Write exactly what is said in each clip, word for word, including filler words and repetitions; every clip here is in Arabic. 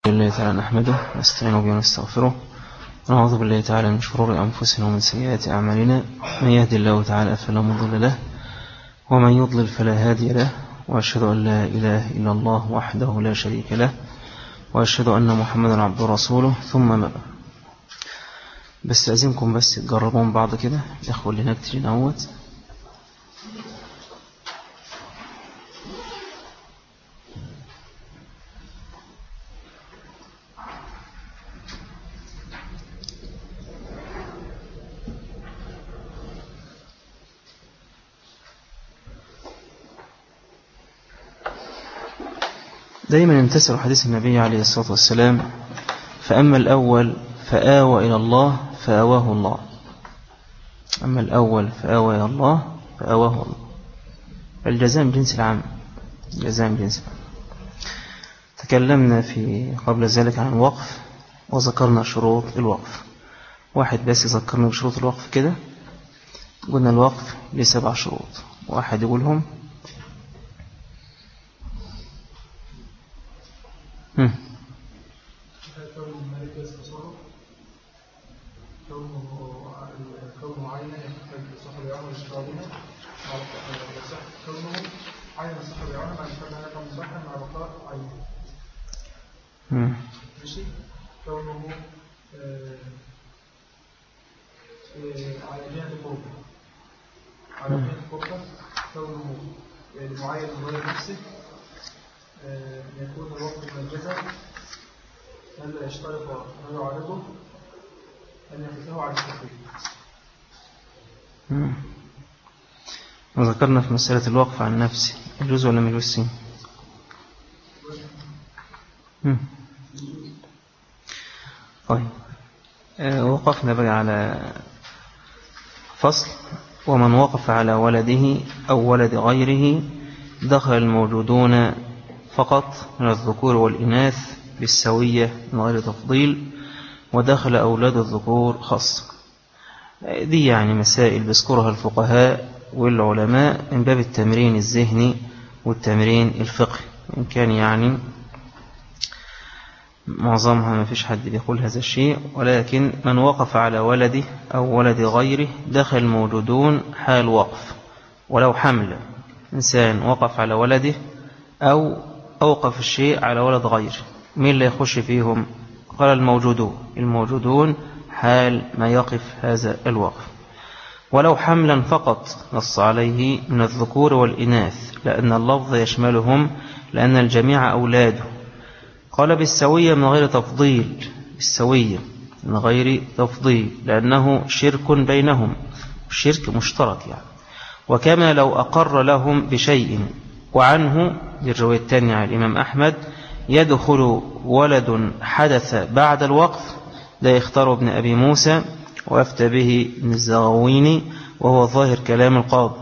الله تعالى نحمده ونستعين به ونستغفره ونعوذ بالله تعالى من شرور أنفسنا ومن سيئات أعمالنا. من يهدي الله تعالى فلا مضل له ومن يضلل فلا هادي له، وأشهد أن لا إله إلا الله وحده لا شريك له، وأشهد أن محمدا عبده ورسوله. ثم ما بس أعزمكم بس تجربون بعض كده الأخوة اللي هناك تجي نعوت. دائما امتثلوا حديث النبي عليه الصلاة والسلام: فأما الأول فآوى إلى الله فآواه الله. أما الأول فآوى إلى الله فآواه الله. الجزاء من جنس العمل، الجزاء من جنس العمل. تكلمنا في قبل ذلك عن الوقف وذكرنا شروط الوقف. واحد بس يذكرنا بشروط الوقف كده. قلنا الوقف لسبع شروط، واحد يقولهم. هم. ماشي. كونه على جهة القربة، على جهة القربة كونه معين من غير نفسه، يكون الوقت من الجزء، ألا يشترط ما يعرضه أن يقفه على التقويم. وذكرنا في مسألة الوقف عن نفسه يجوز ولا ما يجوز؟ طيب، وقفنا بقى على فصل: ومن وقف على ولده أو ولد غيره دخل الموجودون فقط من الذكور والإناث بالسوية من غير تفضيل، ودخل أولاد الذكور خاصة. دي يعني مسائل بيذكرها الفقهاء والعلماء من باب التمرين الذهني والتمرين الفقهي، إن كان يعني معظمها ما فيش حد بيقول هذا الشيء، ولكن من وقف على ولده أو ولد غيره دخل الموجودون حال وقف ولو حمل. إنسان وقف على ولده أو أوقف الشيء على ولد غيره، مين اللي يخش فيهم؟ قال الموجودون. الموجودون حال ما يقف هذا الوقف. ولو حملا فقط نص عليه من الذكور والإناث، لأن اللفظ يشملهم، لأن الجميع أولاده. قال بالسوية من غير تفضيل، بالسوية من غير تفضيل لأنه شرك بينهم، الشرك مشترك يعني. وكما لو أقر لهم بشيء. وعنه بالرواية الثانية عن الإمام أحمد: يدخل ولد حدث بعد الوقف، لا يختار ابن أبي موسى وأفتى به ابن الزغويني وهو ظاهر كلام القاضي.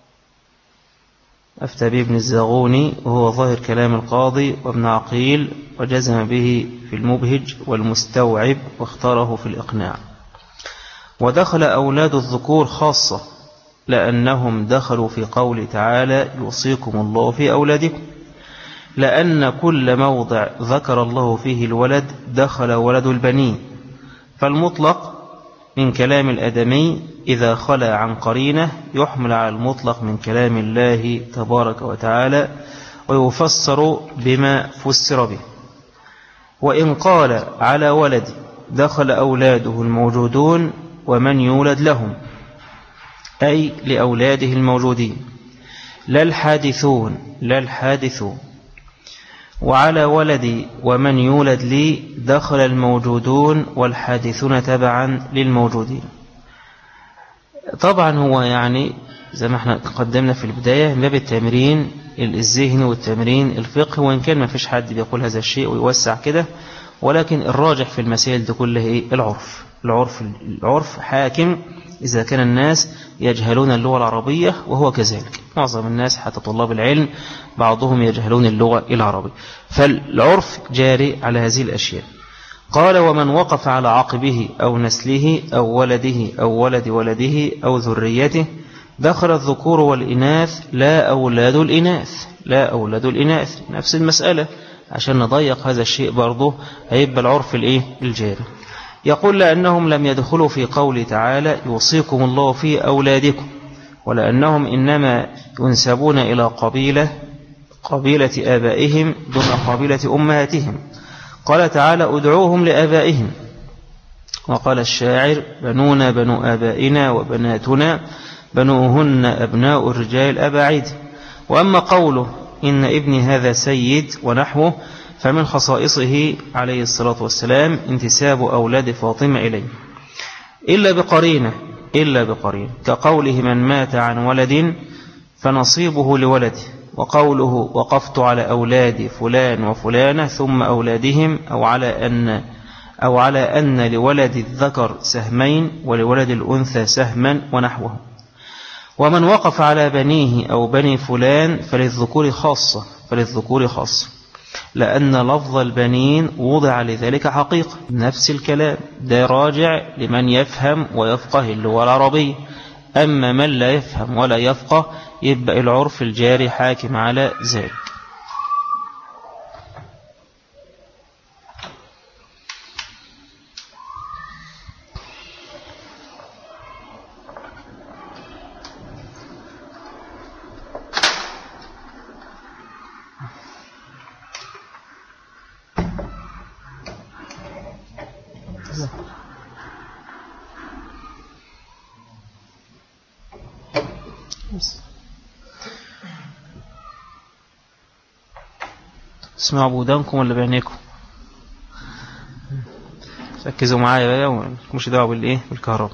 أفتى به ابن الزغوني وهو ظاهر كلام القاضي وابن عقيل، وجزم به في المبهج والمستوعب، واختاره في الإقناع. ودخل أولاد الذكور خاصة، لأنهم دخلوا في قول تعالى: يوصيكم الله في أولادكم، لأن كل موضع ذكر الله فيه الولد دخل ولد البنين. فالمطلق من كلام الآدمي إذا خلى عن قرينة يحمل على المطلق من كلام الله تبارك وتعالى، ويفسر بما فسر به. وإن قال على ولد دخل أولاده الموجودون ومن يولد لهم، أي لأولاده الموجودين، لا الحادثون، لا الحادثون. وعلى ولدي ومن يولد لي دخل الموجودون والحادثون تبعا للموجودين. طبعا هو يعني زي ما احنا قدمنا في البداية من باب التمرين الذهني والتمرين الفقهي، وإن كان ما فيش حد بيقول هذا الشيء ويوسع كده، ولكن الراجح في المسائل دي كلها ايه؟ العرف. العرف العرف حاكم إذا كان الناس يجهلون اللغة العربية، وهو كذلك معظم الناس حتى طلاب العلم بعضهم يجهلون اللغة العربية، فالعرف جاري على هذه الأشياء. قال: ومن وقف على عقبه أو نسله أو ولده أو ولد ولده أو ذريته دخل الذكور والإناث لا أولاد الإناث، لا أولاد الإناث. نفس المسألة، عشان نضيق هذا الشيء برضه هيبقى العرف الإيه الجاري. يقول لأنهم لم يدخلوا في قول تعالى يوصيكم الله في أولادكم، ولأنهم إنما ينسبون إلى قبيلة قبيلة آبائهم دون قبيلة أمهاتهم. قال تعالى أدعوهم لآبائهم، وقال الشاعر بنونا بنو آبائنا وبناتنا بنوهن أبناء الرجال أباعد. وأما قوله إن ابني هذا سيد ونحوه فمن خصائصه عليه الصلاة والسلام انتساب أولاد فاطمة إليه إلا بقرينة إلا بقرينة كقوله من مات عن ولد فنصيبه لولده، وقوله وقفت على أولاد فلان وفلانة ثم أولادهم، أو على أن أو على أن لولد الذكر سهمين ولولد الأنثى سهما ونحوه. ومن وقف على بنيه أو بني فلان فللذكور خاصة فللذكور خاصة لأن لفظ البنين وضع لذلك حقيقة. نفس الكلام ده راجع لمن يفهم ويفقه اللغة العربية. أما من لا يفهم ولا يفقه يبقى العرف الجاري حاكم على ذلك. اسمعوا بودانكم ولا بعينيكم؟ ركزوا معايا بقى ومش دعوه بالايه بالكهرباء.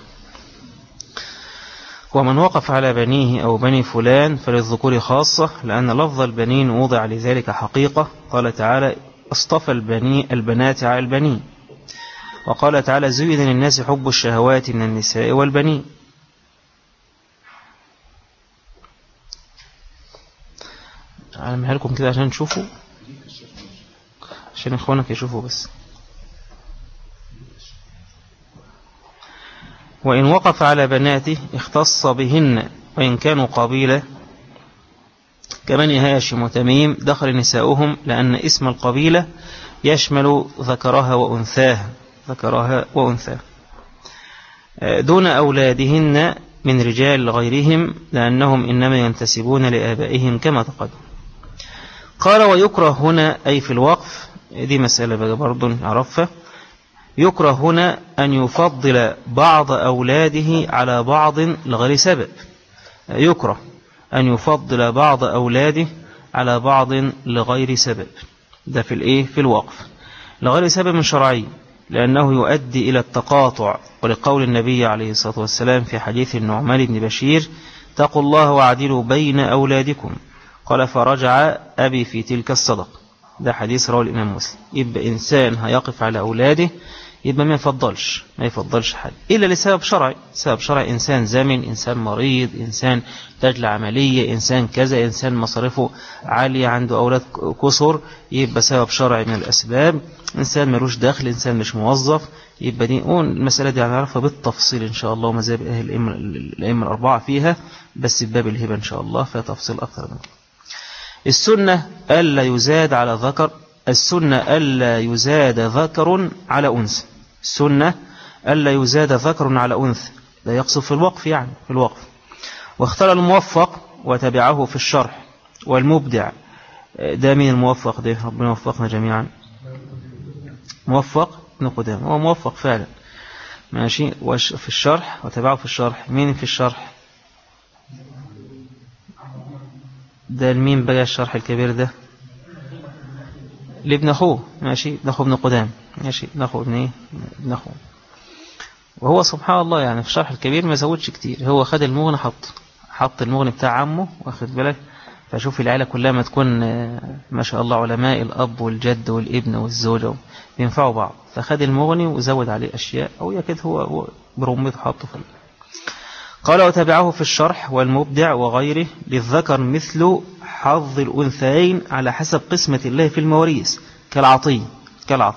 ومن وقف على بنيه أو بني فلان فللذكور خاصة لأن لفظ البنين وضع لذلك حقيقة. قال تعالى اصطفى البني البنات على البنين. وقال تعالى زين للناس حب الشهوات من النساء والبنين. أعلمها لكم كده عشان تشوفوا، عشان إخوانك يشوفوا بس. وإن وقف على بناته اختص بهن، وإن كانوا قبيلة كبني هاشم وتميم دخل نساؤهم، لأن اسم القبيلة يشمل ذكرها وأنثاها ذكرها وأنثاها دون أولادهن من رجال غيرهم، لأنهم إنما ينتسبون لآبائهم كما تقدم. قال ويكره هنا أي في الوقف، دي مسألة بقى برضو نعرفها. يكره هنا أن يفضل بعض أولاده على بعض لغير سبب. يكره أن يفضل بعض أولاده على بعض لغير سبب، ده في الإيه في الوقف لغير سبب شرعي، لأنه يؤدي إلى التقاطع. ولقول النبي عليه الصلاة والسلام في حديث النعمان بن بشير اتقوا الله واعدلوا بين أولادكم، قال فرجع أبي في تلك الصدق. ده حديث رواه الإمام مسلم. يبقى إنسان هيقف على أولاده يبقى ما يفضلش ما يفضلش حد إلا لسبب شرعي. سبب شرعي إنسان زمن، إنسان مريض، إنسان تجل عملية، إنسان كذا، إنسان مصارفه عالية، عنده أولاد كسر، يبقى سبب شرعي من الأسباب. إنسان ملوش دخل، إنسان مش موظف، يبقى دي المسألة دي هنعرفها بالتفصيل إن شاء الله، ومذاهب أهل الأئمة الأربعة فيها، بس بباب الهبة إن شاء الله فيها تفصيل أكثر منه. السنة ألا يزاد على ذكر السنة ألا يزاد ذكر على أنثى السنة ألا يزاد ذكر على أنثى، لا يقصد في الوقف يعني في الوقف. واختار الموفق وتبعه في الشرح والمبدع. ده من الموفق ده، ربنا يوفقنا جميعا. موفق ابن قدامة هو موفق فعلا ماشي. في الشرح وتبعه في الشرح. مين في الشرح ده؟ المين بقى الشرح الكبير ده؟ لابن أخوه ماشي، ابن أخوه ابن قدام ماشي، ابن أخوه ابن إيه ابن أخوه. وهو سبحان الله يعني في الشرح الكبير ما زودش كتير، هو خد المغني حط حط المغني بتاع عمه، واخد بالك. فشوف العائلة كلها ما تكون ما شاء الله علماء، الأب والجد والابن والزوجة بينفعوا بعض، فخد المغني وزود عليه أشياء أو يكاد هو هو برمته حطه في. قال وتبعه في الشرح والمبدع وغيره للذكر مثل حظ الأنثيين على حسب قسمة الله في المواريث كالعطية كالعطية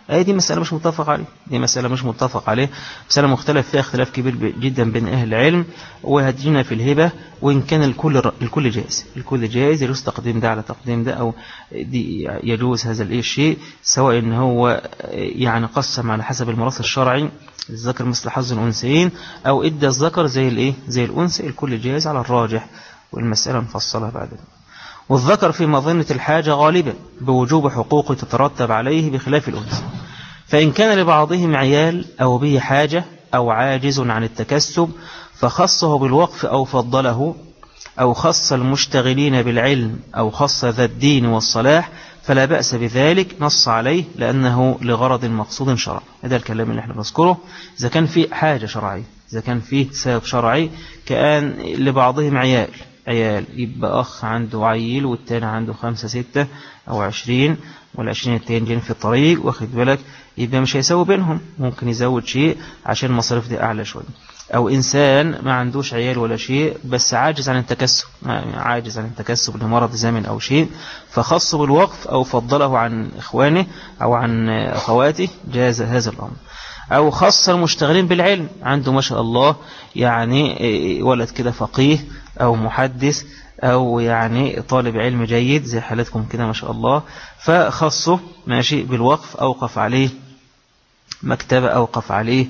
أي دي مسألة مش متفق عليه، دي مسألة مش متفق عليه، مسألة مختلف فيها اختلاف كبير جدا بين أهل العلم. وهدينا في الهبة وإن كان الكل الكل جائز، الكل جائز، يجوز تقديم ده على تقديم ده، أو دي يجوز هذا الإيه الشيء، سواء إن هو يعني قسم على حسب الميراث الشرعي الذكر مثل حظ الأنثيين، أو إدى الذكر زي الإيه زي الأنثى، الكل جائز على الراجح، والمسألة نفصلها بعدين. والذكر في مظنة الحاجة غالبا بوجوب حقوق تترتب عليه بخلاف الأنثى، فإن كان لبعضهم عيال أو به حاجة أو عاجز عن التكسب فخصه بالوقف أو فضله، أو خص المشتغلين بالعلم أو خص ذا الدين والصلاح فلا بأس بذلك، نص عليه لأنه لغرض مقصود شرعي. هذا الكلام اللي احنا بنذكره إذا كان في حاجة شرعية، إذا كان في سبب شرعي، كأن لبعضهم عيال عيال يبقى أخ عنده عيل والتاني عنده خمسة ستة أو عشرين، والعشرين التاني جين في الطريق، واخد بالك، يبقى مش هيساوي بينهم، ممكن يزود شيء عشان المصاريف دي أعلى شوية. أو إنسان ما عندوش عيال ولا شيء بس عاجز عن التكسب، عاجز عن التكسب لمرض زمن أو شيء، فخصه بالوقف أو فضله عن إخوانه أو عن أخواته، جاز هذا الأمر. أو خص المشتغلين بالعلم، عنده ما شاء الله يعني ولد كده فقيه أو محدث أو يعني طالب علم جيد زي حالتكم كده ما شاء الله، فخصه ماشي بالوقف، أوقف عليه مكتبة، أوقف عليه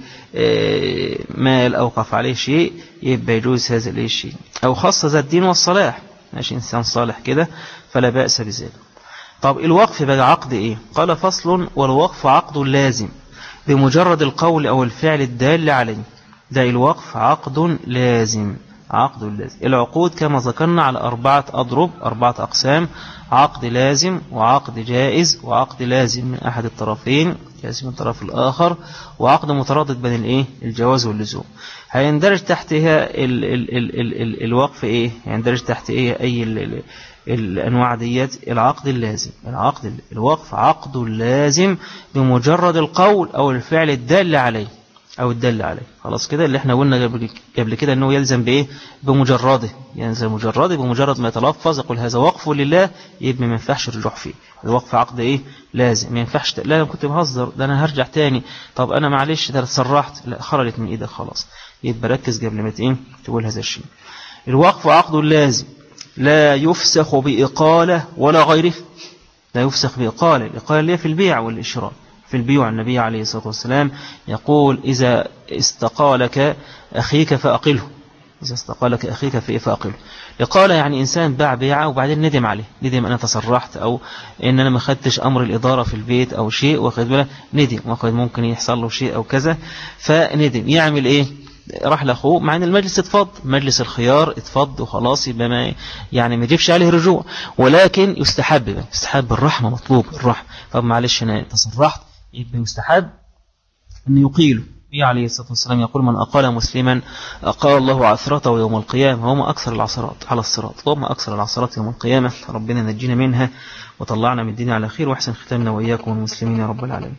مال، أوقف عليه شيء، يبقى يجوز هذا الشيء. أو خص ذا الدين والصلاح، ماشي إنسان صالح كده فلا بأس بذلك. طب الوقف بقى عقد إيه؟ قال فصل: والوقف عقد لازم بمجرد القول أو الفعل الدال عليه. ده الوقف عقد لازم، عقد لازم. العقود كما ذكرنا على أربعة أضرب، أربعة أقسام: عقد لازم، وعقد جائز، وعقد لازم من أحد الطرفين جائز من الطرف الآخر، وعقد متردد بين الإيه الجواز واللزوم. هيندرج تحتها ال ال ال ال ال الوقف إيه؟ هيندرج تحت إيه أي ال ال الأنواع ديت؟ العقد اللازم، العقد الوقف عقد لازم بمجرد القول أو الفعل الدال عليه أو الدل عليه. خلاص كده اللي احنا قلنا قبل كده أنه يلزم بإيه؟ بمجرده، يلزم مجرده، بمجرد ما يتلفظ يقول هذا وقف لله، يبقى ما ينفعش الرجوع فيه. الوقف عقد إيه؟ لازم، ما ينفعش لا أنا كنت بهزر، ده أنا هرجع تاني، طب أنا معلش ده اتسرحت، لا خرجت من إيدك خلاص، يبقى ركز قبل ما إيه تقول هذا الشيء. الوقف عقد لازم لا يفسخ بإقالة ولا غيره، لا يفسخ بإقالة، الإقالة اللي هي في البيع والإشراء. في البيوع النبي عليه الصلاة والسلام يقول: إذا استقالك أخيك فأقله، إذا استقالك أخيك فأقله. إقالة يعني إنسان باع بيعة وبعدين ندم عليه، ندم أنا تسرحت، أو إن أنا ما خدتش أمر الإدارة في البيت أو شيء، واخد بالك، ندم، وقد ممكن يحصل له شيء أو كذا، فندم، يعمل إيه؟ راح لأخوه، مع أن المجلس اتفض، مجلس الخيار اتفض وخلاص، يبقى ما يعني ما يجيبش عليه رجوع، ولكن يستحب، يستحب الرحمة، مطلوب الرحمة. طب معلش أنا تسرحت، يبقى يستحب أن يقيله. النبي عليه الصلاة والسلام يقول: من أقال مسلما أقال الله عثرته يوم القيامة، وما أكثر العثرات على الصراط، وما أكثر العثرات يوم القيامة. ربنا نجينا منها وطلعنا من الدنيا على خير، وأحسن ختامنا وإياكم المسلمين يا رب العالمين.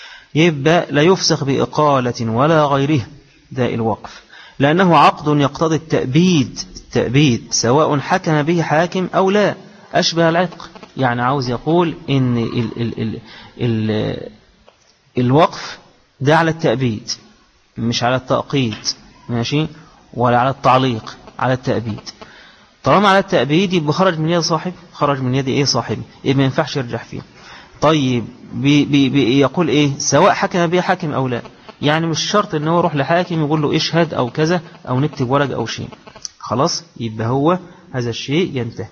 يبقى لا يفسخ بإقالة ولا غيره، ده الوقف، لأنه عقد يقتضي التأبيد، التأبيد سواء حكم به حاكم أو لا، أشبه العتق. يعني عاوز يقول إن ال ال ال ال الوقف ده على التأبيد مش على التأقيد، ماشي، ولا على التعليق، على التأبيد. طالما على التأبيد يبقى خرج من يد صاحب، خرج من يد إيه صاحبه، يبقى ما ينفعش يرجع فيه. طيب بي بي بي يقول إيه؟ سواء حكم به حاكم أو لا، يعني مش شرط إن هو يروح لحاكم يقول له اشهد أو كذا أو نكتب ورق أو شيء، خلاص يبقى هو هذا الشيء ينتهي.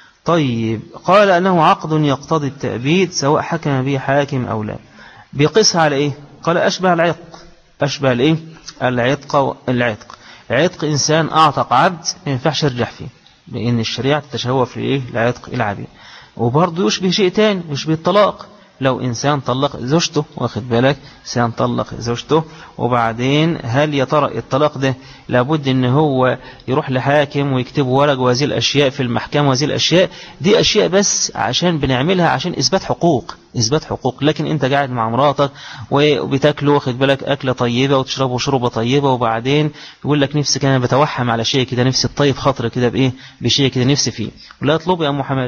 طيب قال أنه عقد يقتضي التأبيد سواء حكم به حاكم أو لا، بيقيسها على إيه؟ قال أشبه العتق، أشبه الإيه؟ العتق. العتق عتق إنسان أعتق عبد ما ينفعش يرجع فيه، لأن الشريعة تتشوف في إيه؟ العتق العبيد. وبرضه يشبه شيء تاني، يشبه الطلاق. لو إنسان طلق زوجته، واخد بالك، إنسان طلق زوجته، وبعدين هل يا ترى الطلاق ده لابد إن هو يروح لحاكم ويكتب ورق وهذه الأشياء في المحكمة، وهذه الأشياء دي أشياء بس عشان بنعملها عشان إثبات حقوق، إثبات حقوق. لكن أنت قاعد مع مراتك وبتاكلوا، واخد بالك، أكلة طيبة وتشربوا شربة طيبة، وبعدين يقول لك نفسك أنا بتوحم على شيء كده، نفسي الطيب خاطر كده بإيه، بشيء كده نفسي فيه، ولا اطلب يا أم محمد،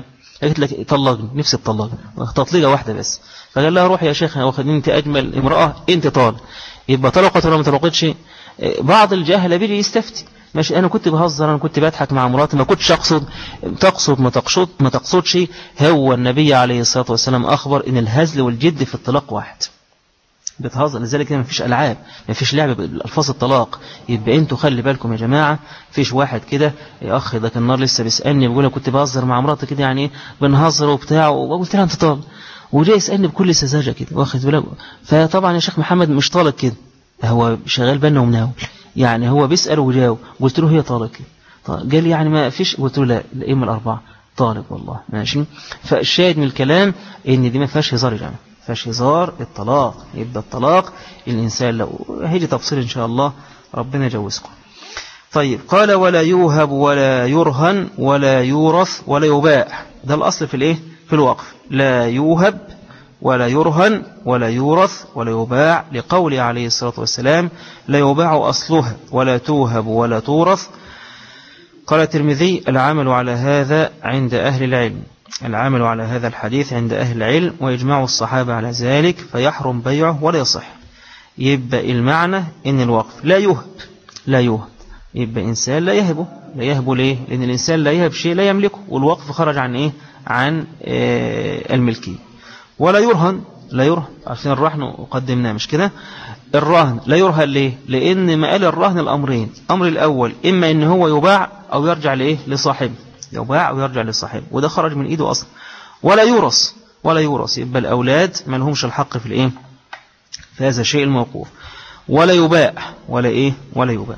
قالت لك طلقني، نفسي تطلقني تطليقه واحده بس، فقال لها روح يا شيخ واخد انت اجمل امراه انت طالق، يبقى طلقت ولا ما طلقتش؟ بعض الجهله بيجي يستفتي، ماشي انا كنت بهزر، انا كنت بضحك مع مراتي، ما كنتش اقصد. تقصد ما تقصد ما تقصدش. هو النبي عليه الصلاه والسلام اخبر ان الهزل والجد في الطلاق واحد. بتهزر، لذلك ما فيش العاب، ما فيش لعب بالالفاظ الطلاق. يبقى انتوا خلي بالكم يا جماعه، فيش واحد كده يا اخ ده كان النار لسه بيسالني بيقول كنت بهزر مع مراتي كده يعني بنهزر وبتاع، وقلت لها انت طالق، وجاي يسالني بكل سذاجه كده واخد بالك. فطبعا يا شيخ محمد مش طالق كده، هو شغال بالنا ومناول، يعني هو بيسال وجاوب. قلت له هي طالق كده، قال لي يعني ما فيش، قلت له لا الايام الاربعه طالق والله ماشي. فالشاهد من الكلام ان دي ما فيهاش هزار يا جماعه، فيهاش هزار. الطلاق يبقى الطلاق الانسان لو هيجي تفصيل ان شاء الله، ربنا يجوزكم. طيب قال ولا يوهب ولا يرهن ولا يورث ولا يباع، ده الاصل في الايه في الوقف، لا يوهب ولا يرهن ولا يورث ولا يباع، لقول عليه الصلاة والسلام لا يباع أصلها ولا توهب ولا تورث. قال الترمذي العمل على هذا عند أهل العلم، العمل على هذا الحديث عند أهل العلم ويجمع الصحابة على ذلك، فيحرم بيعه ولا يصح. يبقى المعنى إن الوقف لا يوهب، لا يوهب يبقى إنسان لا يهبه، لا يهبه ليه؟ لأن الإنسان لا يهب شيء لا يملكه، والوقف خرج عن إيه؟ عن آه الملكية. ولا يرهن، لا يرهن عشان الرهن قدمناه مش كده. الرهن لا يرهن ليه؟ لأن مقال الرهن الأمرين، أمر الأول إما إن هو يباع أو يرجع لإيه لصاحبه، يباع أو يرجع لصاحبه، وده خرج من إيده أصلا. ولا يورث، ولا يورث يبقى الأولاد ما لهمش الحق في الإيه في هذا الشيء الموقوف. ولا يباع، ولا إيه ولا يباع.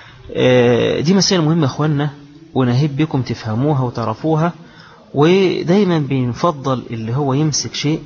آه دي مسائل مهمة أخواننا، ونهب بكم تفهموها وتعرفوها. ودايما بنفضل اللي هو يمسك شيء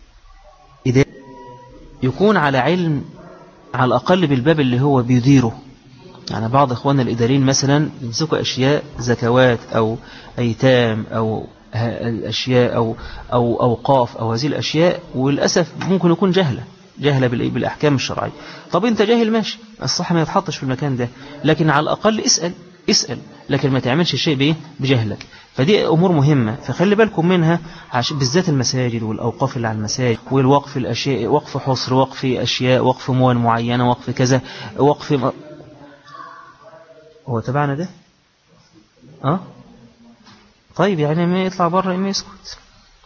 يكون على علم على الأقل بالباب اللي هو بيديره. يعني بعض إخواننا الإداريين مثلا يمسكوا أشياء زكوات أو أيتام أو الأشياء أو أو أوقاف أو هذه الأشياء، وللأسف ممكن يكون جهلة جهلة بالأحكام الشرعية. طب أنت جاهل ماشي، الصح ما يتحطش في المكان ده، لكن على الأقل اسأل اسأل، لكن ما تعملش شيء بإيه بجهلك. فدي أمور مهمة، فخلي بالكم منها، عشان بالذات المساجد والأوقاف اللي على المساجد، والوقف الأشياء، وقف حصر، وقف أشياء، وقف موان معينة، وقف كذا، وقف م... هو تبعنا ده أه؟ طيب يعني ما يطلع بره ما يسكت.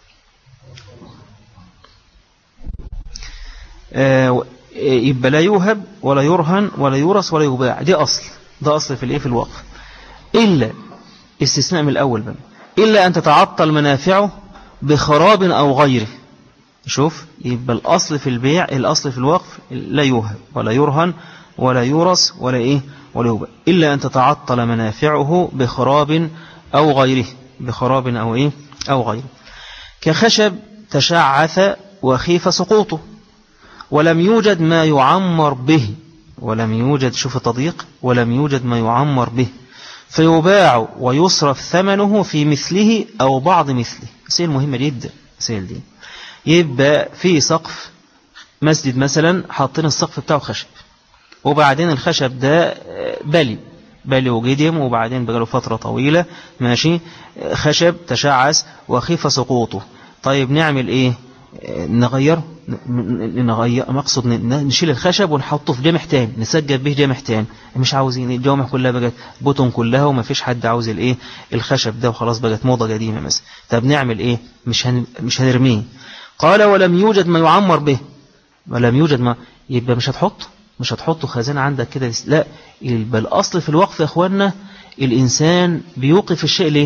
آه يبقى لا يوهب ولا يرهن ولا يورث ولا يباع، دي أصل، ده أصل في الإيه في الوقف. إلا استثناء من الأول بقى، إلا أن تتعطل منافعه بخراب أو غيره. شوف، يبقى الأصل في البيع، الأصل في الوقف لا يوهب ولا يرهن ولا يورث ولا إيه ولا يباع، إلا أن تتعطل منافعه بخراب أو غيره، بخراب أو إيه أو غيره. كخشب تشعث وخيف سقوطه ولم يوجد ما يعمر به، ولم يوجد، شوف التضييق، ولم يوجد ما يعمر به، فيباع ويصرف ثمنه في مثله أو بعض مثله. مسائل مهمة جدا مسائل دي. يبقى في سقف مسجد مثلا، حاطين السقف بتاعه خشب، وبعدين الخشب ده بلي بلي وجدم، وبعدين بقاله فترة طويلة ماشي، خشب تشعث وخيف سقوطه. طيب نعمل ايه؟ نغير نغير مقصد نشيل الخشب ونحطه في جامح تاني، نسجد به جامح تاني. مش عاوزين الجوامح كلها بقت بطن كلها، وما فيش حد عاوز الايه الخشب ده، وخلاص بقت موضة قديمة مثلا. طب نعمل ايه؟ مش هن... مش هنرميه. قال ولم يوجد ما يعمر به، ولم يوجد ما، يبقى مش هتحط مش هتحطه خزانة عندك كده، لا. يبقى الأصل في الوقف يا أخوانا، الإنسان بيوقف الشيء ليه؟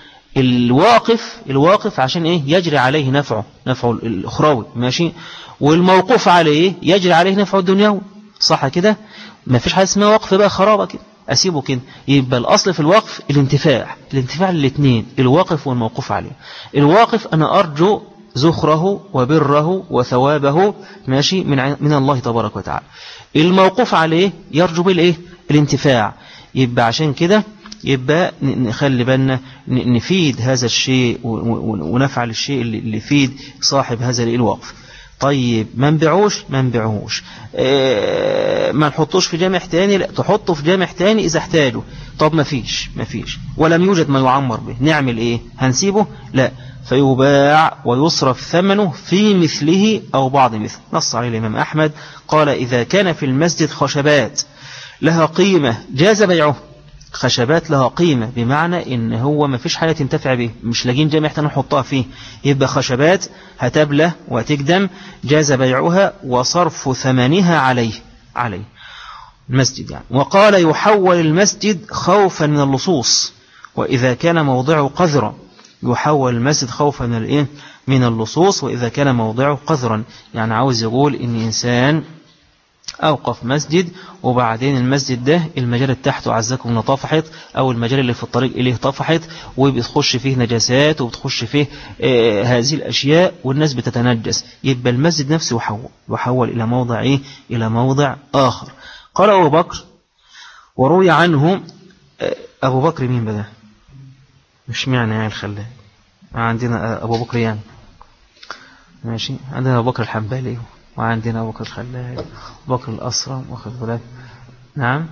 الواقف الواقف عشان إيه؟ يجري عليه نفعه نفعه الأخروي ماشي، والموقوف عليه يجري عليه نفعه الدنيوي، صح كده؟ ما فيش حاجة اسمها وقف بقى خرابة كده أسيبه كده. يبقى الأصل في الوقف الانتفاع الانتفاع للاثنين، الواقف والموقوف عليه. الواقف أنا أرجو زخره وبره وثوابه ماشي من من الله تبارك وتعالى. الموقوف عليه يرجو بالايه الانتفاع. يبقى عشان كده يبقى نخلي بالنا نفيد هذا الشيء ونفعل الشيء اللي يفيد صاحب هذا الوقف. طيب ما نبيعوش ما نبيعوش اه ما نحطوش في جامع تاني، لا تحطه في جامع تاني إذا احتاجه. طب ما فيش ما فيش ولم يوجد ما يعمر به، نعمل ايه؟ هنسيبه؟ لا، فيباع ويصرف ثمنه في مثله أو بعض مثله. نص عليه الإمام أحمد قال إذا كان في المسجد خشبات لها قيمة جاز بيعه. خشبات لها قيمة بمعنى إن هو ما فيش حاجة تنتفع به، مش لاقين جامع احنا نحطها فيه، يبقى خشبات هتبلى وتقدم جاز بيعها وصرف ثمنها عليه عليه المسجد يعني. وقال يحول المسجد خوفا من اللصوص، وإذا كان موضعه قذرا يحول المسجد خوفا من الايه من اللصوص، وإذا كان موضعه قذرا يعني عاوز يقول إن إنسان أوقف مسجد وبعدين المسجد ده المجال تحته عزكم الله طفحت، أو المجال اللي في الطريق إليه طفحت وبتخش فيه نجاسات وبتخش فيه آه هذه الأشياء والناس بتتنجس، يبقى المسجد نفسه يحول يحول إلى موضع إيه إلى موضع آخر. قال أبو بكر وروي عنه آه أبو بكر مين بدا مش معنى يعني الخلال عندنا أبو بكر يعني ماشي، عندنا أبو بكر الحنبلي وعندنا أبو بكر الخلال أبو بكر الأسرم واخد بالك. نعم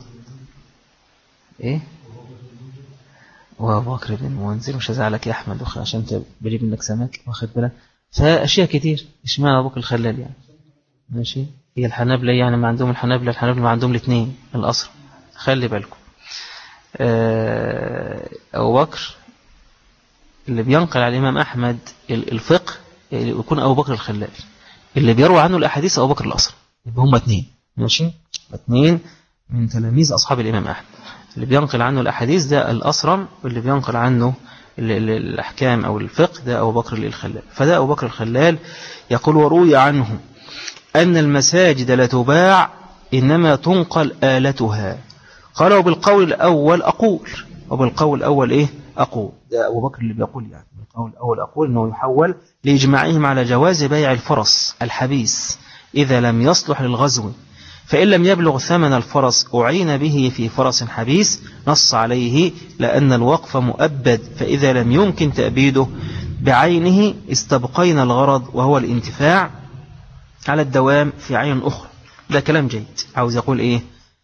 إيه وأبو بكر بن منذر مش هزعلك يا أحمد أخي عشان أنت بجيب منك سمك واخد بالك، فأشياء كتير اشمعنى أبو بكر الخلال يعني ماشي. هي الحنابلة يعني ما عندهم الحنابلة الحنابلة ما عندهم الاثنين الأسرم، خلي بالكم. أبو بكر اللي بينقل على الإمام أحمد الفقه يكون أبو بكر الخلال، اللي بيروى عنه الأحاديث أبو بكر الأسرم، يبقى هم اثنين ماشي، اثنين من تلاميذ أصحاب الإمام أحمد. اللي بينقل عنه الأحاديث ده الأسرم، واللي بينقل عنه الأحكام أو الفقه ده أبو بكر الخلال. فده أبو بكر الخلال يقول وروي عنه أن المساجد لا تباع إنما تنقل آلتها. قال وبالقول الأول أقول وبالقول الأول إيه أقول ده أبو بكر اللي بيقول يعني بالقول الأول أقول أنه يحول لإجماعهم على جواز بيع الفرس الحبيس إذا لم يصلح للغزو، فإن لم يبلغ ثمن الفرس أعين به في فرس حبيس. نص عليه لأن الوقف مؤبد، فإذا لم يمكن تأبيده بعينه استبقينا الغرض وهو الانتفاع على الدوام في عين أخرى. ده كلام جيد. عاوز يقول إيه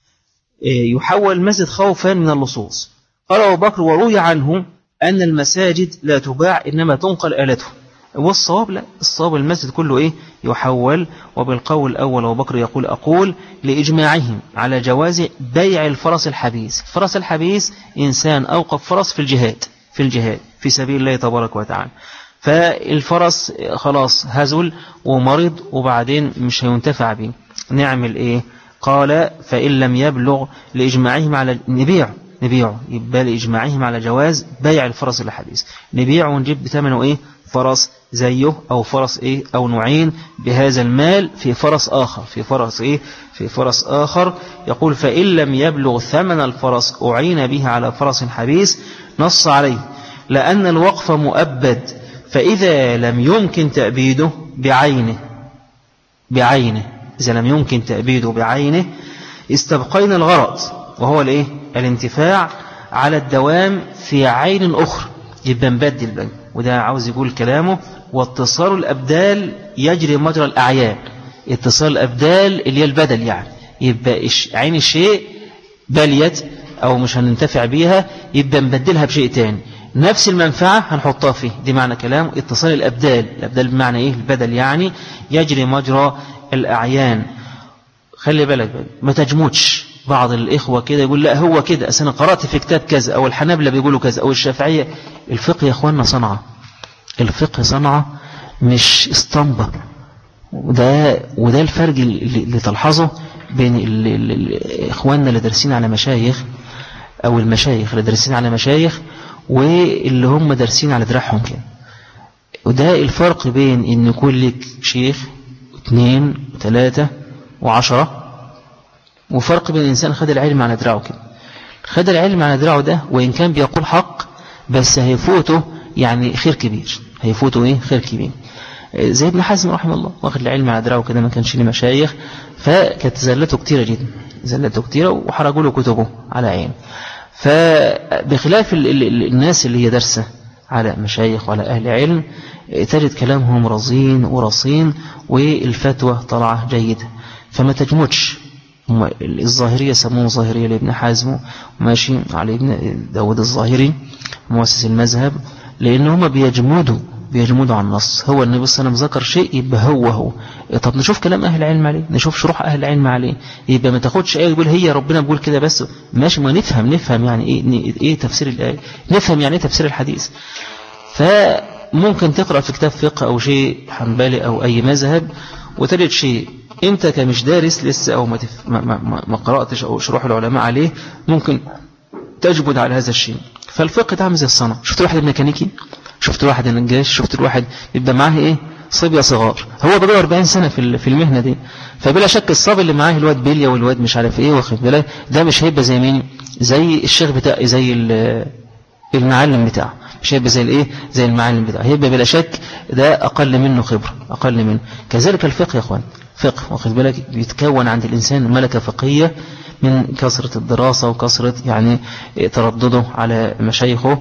يحول المسجد خوفا من اللصوص. قال أبو بكر وروي عنه أن المساجد لا تباع إنما تنقل آلته. والصواب لا، الصواب المسجد كله إيه يحول. وبالقول الأول أبو بكر يقول أقول لإجماعهم على جواز بيع الفرس الحبيس. الفرس الحبيس إنسان أوقف فرس في الجهاد في الجهاد في سبيل الله تبارك وتعالى، فالفرس خلاص هزل ومرض وبعدين مش هينتفع به، نعمل إيه؟ قال فإن لم يبلغ لإجماعهم على نبيعه نبيعه يبقى لإجماعهم على جواز بيع الفرس الحديث، نبيعه ونجيب بثمنه إيه فرس زيه أو فرس إيه أو نوعين بهذا المال في فرس آخر في فرس إيه في فرس آخر. يقول فإن لم يبلغ ثمن الفرس أعين به على فرس حبيس. نص عليه لأن الوقف مؤبد، فإذا لم يمكن تأبيده بعينه بعينه إذا لم يمكن تأبيده بعينه استبقينا الغرض وهو الإيه الانتفاع على الدوام في عين أخرى. يبقى نبدل بقى، وده عاوز يقول كلامه واتصال الأبدال يجري مجرى الأعيان. اتصال الأبدال اللي هي البدل يعني، يبقى عين الشيء بليت أو مش هننتفع بيها يبقى نبدلها بشيء تاني نفس المنفعة هنحطها فيه. دي معنى كلامه اتصال الأبدال. الأبدال بمعنى إيه البدل يعني يجري مجرى الأعيان. خلي بالك بقى ما تجمدش. بعض الإخوة كده يقول لا هو كده أنا قرأت في كتاب كذا، أو الحنابلة بيقولوا كذا، أو الشافعية. الفقه يا أخواننا صنعة، الفقه صنعة مش اسطمبة. وده وده الفرق اللي تلحظه بين إخواننا اللي دارسين على مشايخ، أو المشايخ اللي دارسين على مشايخ واللي هم دارسين على دراعهم كده. وده الفرق بين إن يكون لك شيخ اثنين وثلاثة وعشرة، وفرق بين الإنسان خد العلم على دراعه كده. خد العلم على دراعه ده وإن كان بيقول حق بس هيفوته يعني خير كبير، هيفوته إيه خير كبير. زي ابن حزم رحمه الله واخد العلم على دراعه كده، ما كانش ليه مشايخ، فكانت زلته كتيرة جدا زلته كتيرة وحرقوا له كتبه على عين. فبخلاف ال ال ال الناس اللي هي درسة على مشايخ وعلى أهل علم تجد كلامهم رزين ورصين والفتوى طلعة جيدة. فما تجمدش. الظاهرية سموه ظاهرية لابن حزم، ماشي على ابن داود الظاهري مؤسس المذهب، لأن هم بيجمدوا بيجمدوا عن النص. هو النبي صلى الله عليه وسلم ذكر شيء يبقى هو هو. طب نشوف كلام أهل العلم عليه، نشوف شروح أهل العلم عليه، يبقى ما تاخدش آية يقول هي ربنا بيقول كده بس ماشي، ما نفهم نفهم يعني إيه إيه تفسير الآية، نفهم يعني إيه تفسير الحديث. فممكن تقرأ في كتاب فقه أو شيء حنبلي أو أي مذهب وتجد شيء أنت كمش دارس لسه أو ما, تف... ما, ما, ما قرأتش أو شروح العلماء عليه، ممكن تجبد على هذا الشيء. فالفقه ده عامل زي الصنع. شفت واحد ميكانيكي، شفت واحد نجاش، شفت الواحد يبقى معاه ايه صبية صغار، هو بقى أربعين سنة في في المهنة دي، فبلا شك الصبي اللي معاه الواد بليا والواد مش عارف ايه واخد بالك، ده مش هيبقى زي مين؟ زي الشيخ بتاع زي المعلم بتاعه، مش هيبقى زي الايه زي المعلم بتاعه، هيبقى بلا شك ده اقل منه خبرة، اقل منه. كذلك الفقه يا اخوان، فقه واخد بالك بيتكون عند الانسان ملكة فقهية من كثرة الدراسة وكثرة يعني تردده على مشايخه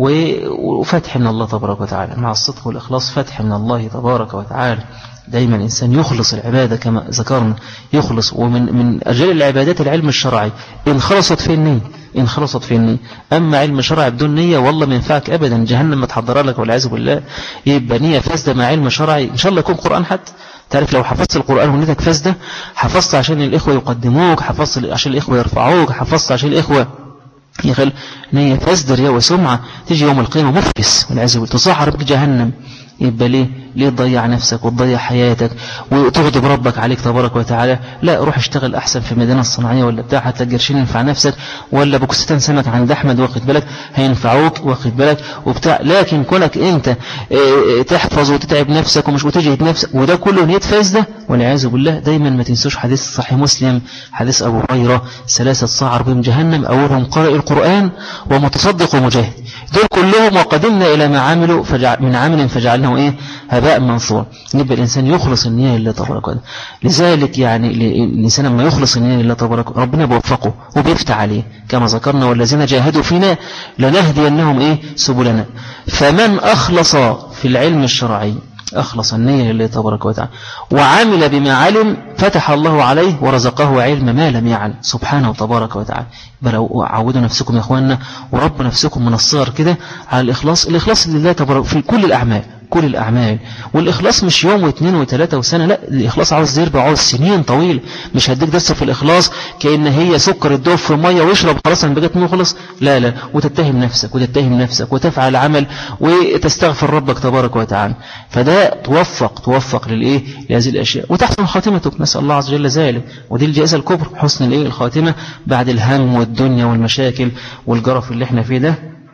وفتح من الله تبارك وتعالى مع الصدق والإخلاص، فتح من الله تبارك وتعالى. دايما الإنسان يخلص العبادة كما ذكرنا، يخلص. ومن من أجل العبادات العلم الشرعي إن خلصت في النية، إن خلصت في النية. أما علم شرعي بدون نية والله ما ينفعك أبدا، جهنم ما تحضر لك والعياذ بالله. يبقى نية فاسدة مع علم شرعي، إن شاء الله يكون قرآن حتى. تعرف لو حفظت القرآن ونيتك فاسدة، حفظت عشان الإخوة يقدموك، حفظت عشان الإخوة يرفعوك، حفظت عشان الإخوة يخل، نية فاسدة رياء وسمعة، تيجي يوم القيامة مفلس والعياذ بالله، تصحر بك جهنم. يبقى ليه ليه تضيع نفسك وتضيع حياتك وتغضب ربك عليك تبارك وتعالى؟ لا، روح اشتغل احسن في المدينه الصناعيه ولا بتاع، حتى قرشين ينفع نفسك، ولا بكستان سمك عند احمد واخد بالك هينفعوك واخد بالك وبتاع. لكن كونك انت اه تحفظ وتتعب نفسك ومش وتجهد نفسك وده كله نية فاسده والعياذ بالله. دايما ما تنسوش حديث صحيح مسلم، حديث ابو هريره، ثلاثه صعر بهم جهنم، اولهم قارئ القران ومتصدق ومجاهد، دول كلهم وقدمنا الى ما عملوا فجع من عمل فجعلنا ايه هباء منصور. يبقى الانسان يخلص النية لله تبارك وتعالى. لذلك يعني الانسان لما يخلص النية لله تبارك ربنا بيوفقه وبيفتح عليه كما ذكرنا، والذين جاهدوا فينا لنهدينهم ايه سبلنا. فمن اخلص في العلم الشرعي، أخلص النية لله تبارك وتعالى وعمل بما علم، فتح الله عليه ورزقه علم ما لم يعلم سبحانه تبارك وتعالى. بلو عودوا نفسكم يا أخواننا وربوا نفسكم من الصغر كده على الإخلاص، الإخلاص لله تبارك في كل الأعمال، كل الأعمال. والإخلاص مش يوم واثنين وثلاثة وسنة، لا، الإخلاص عاوز يربع، عاوز سنين طويل. مش هديك درس في الإخلاص كأن هي سكر الدوب في مية ويشرب خلاص أنا بقيت مخلص، لا لا، وتتهم نفسك وتتهم نفسك وتفعل عمل وتستغفر ربك تبارك وتعالى. فده توفق توفق للإيه لهذه الأشياء وتحسن خاتمتك، نسأل الله عز وجل ذلك. ودي الجائزة الكبرى، حسن الإيه الخاتمة بعد الهم والدنيا والمشاكل والجرف اللي احنا فيه ده،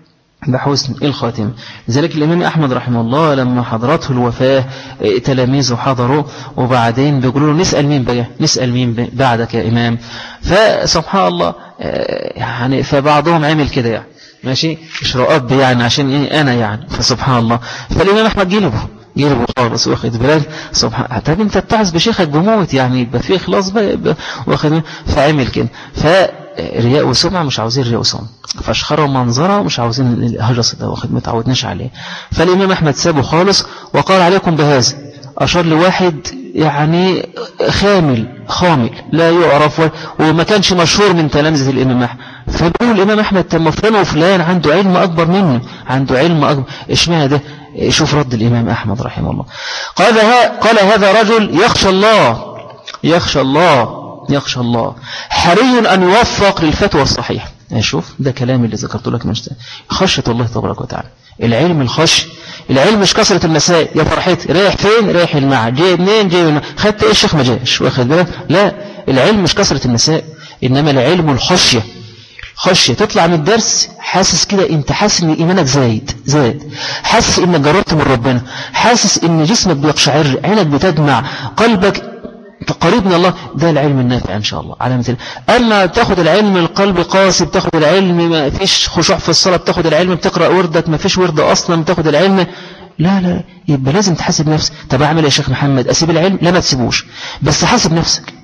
بحسن الخاتمة. لذلك الإمام أحمد رحمه الله لما حضرته الوفاة تلاميذه حضروا وبعدين بيقولوا له نسأل مين بقى، نسأل مين بعدك يا إمام؟ فسبحان الله يعني فبعضهم عمل كده يعني ماشي إشراءات يعني عشان إيه أنا يعني، فسبحان الله فالإمام أحمد جلبه جلبه خالص واخد بالك سبحان. طب أنت بتعز بشيخك بموت يعني يبقى فيه إخلاص بقى واخد، فعمل كده. ف رياء وسمعة مش عاوزين رياء وسمعة، فاشخرة ومنظرة مش عاوزين الهجرس ده واخد، ما تعودناش عليه. فالإمام أحمد سابه خالص وقال عليكم بهذا، أشار لواحد يعني خامل خامل لا يعرف وما كانش مشهور من تلامذة الإمام أحمد. فبيقول الإمام أحمد تم فلان وفلان عنده علم أكبر منه، عنده علم أكبر، إشمعنى ده؟ شوف رد الإمام أحمد رحمه الله. قال قال هذا رجل يخشى الله يخشى الله يخشى الله حري أن يوفق للفتوى الصحيحة. شوف ده كلام اللي ذكرت لك من خشية الله تبارك وتعالى. العلم الخشية، العلم مش كثرة المسائل يا فرحتي، رايح فين رايح المعهد، جاي منين جاي من خدت ايه الشيخ ما جاش واخد بالك، لا، العلم مش كثرة المسائل إنما العلم الخشية. خشية تطلع من الدرس حاسس كده، انت حاسس ان ايمانك زايد زايد، حاسس انك جربت من ربنا، حاسس ان جسمك بيقشعر، عينك بتدمع، قلبك قريب من الله. ده العلم النافع إن شاء الله على مثل. أما تأخذ العلم القلب قاسي، بتأخذ العلم ما فيش خشوع في الصلاة، بتأخذ العلم بتقرأ وردك ما فيش ورد أصلا، بتأخذ العلم لا لا، يبقى لازم تحاسب نفسك. طب أعمل يا شيخ محمد أسيب العلم؟ لا ما تسيبوش، بس حاسب نفسك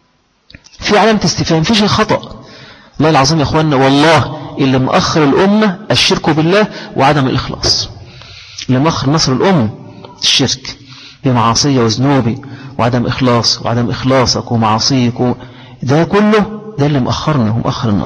في علامة استفهام، في شيء خطأ. الله العظيم يا أخواننا والله اللي مؤخر الأمة الشرك بالله وعدم الإخلاص، اللي مؤخر نصر الأمة الشرك بمعاصية وذنوبي وعدم إخلاص وعدم إخلاصك ومعاصيك و... ده كله ده اللي مؤخرنا ومؤخر النصر.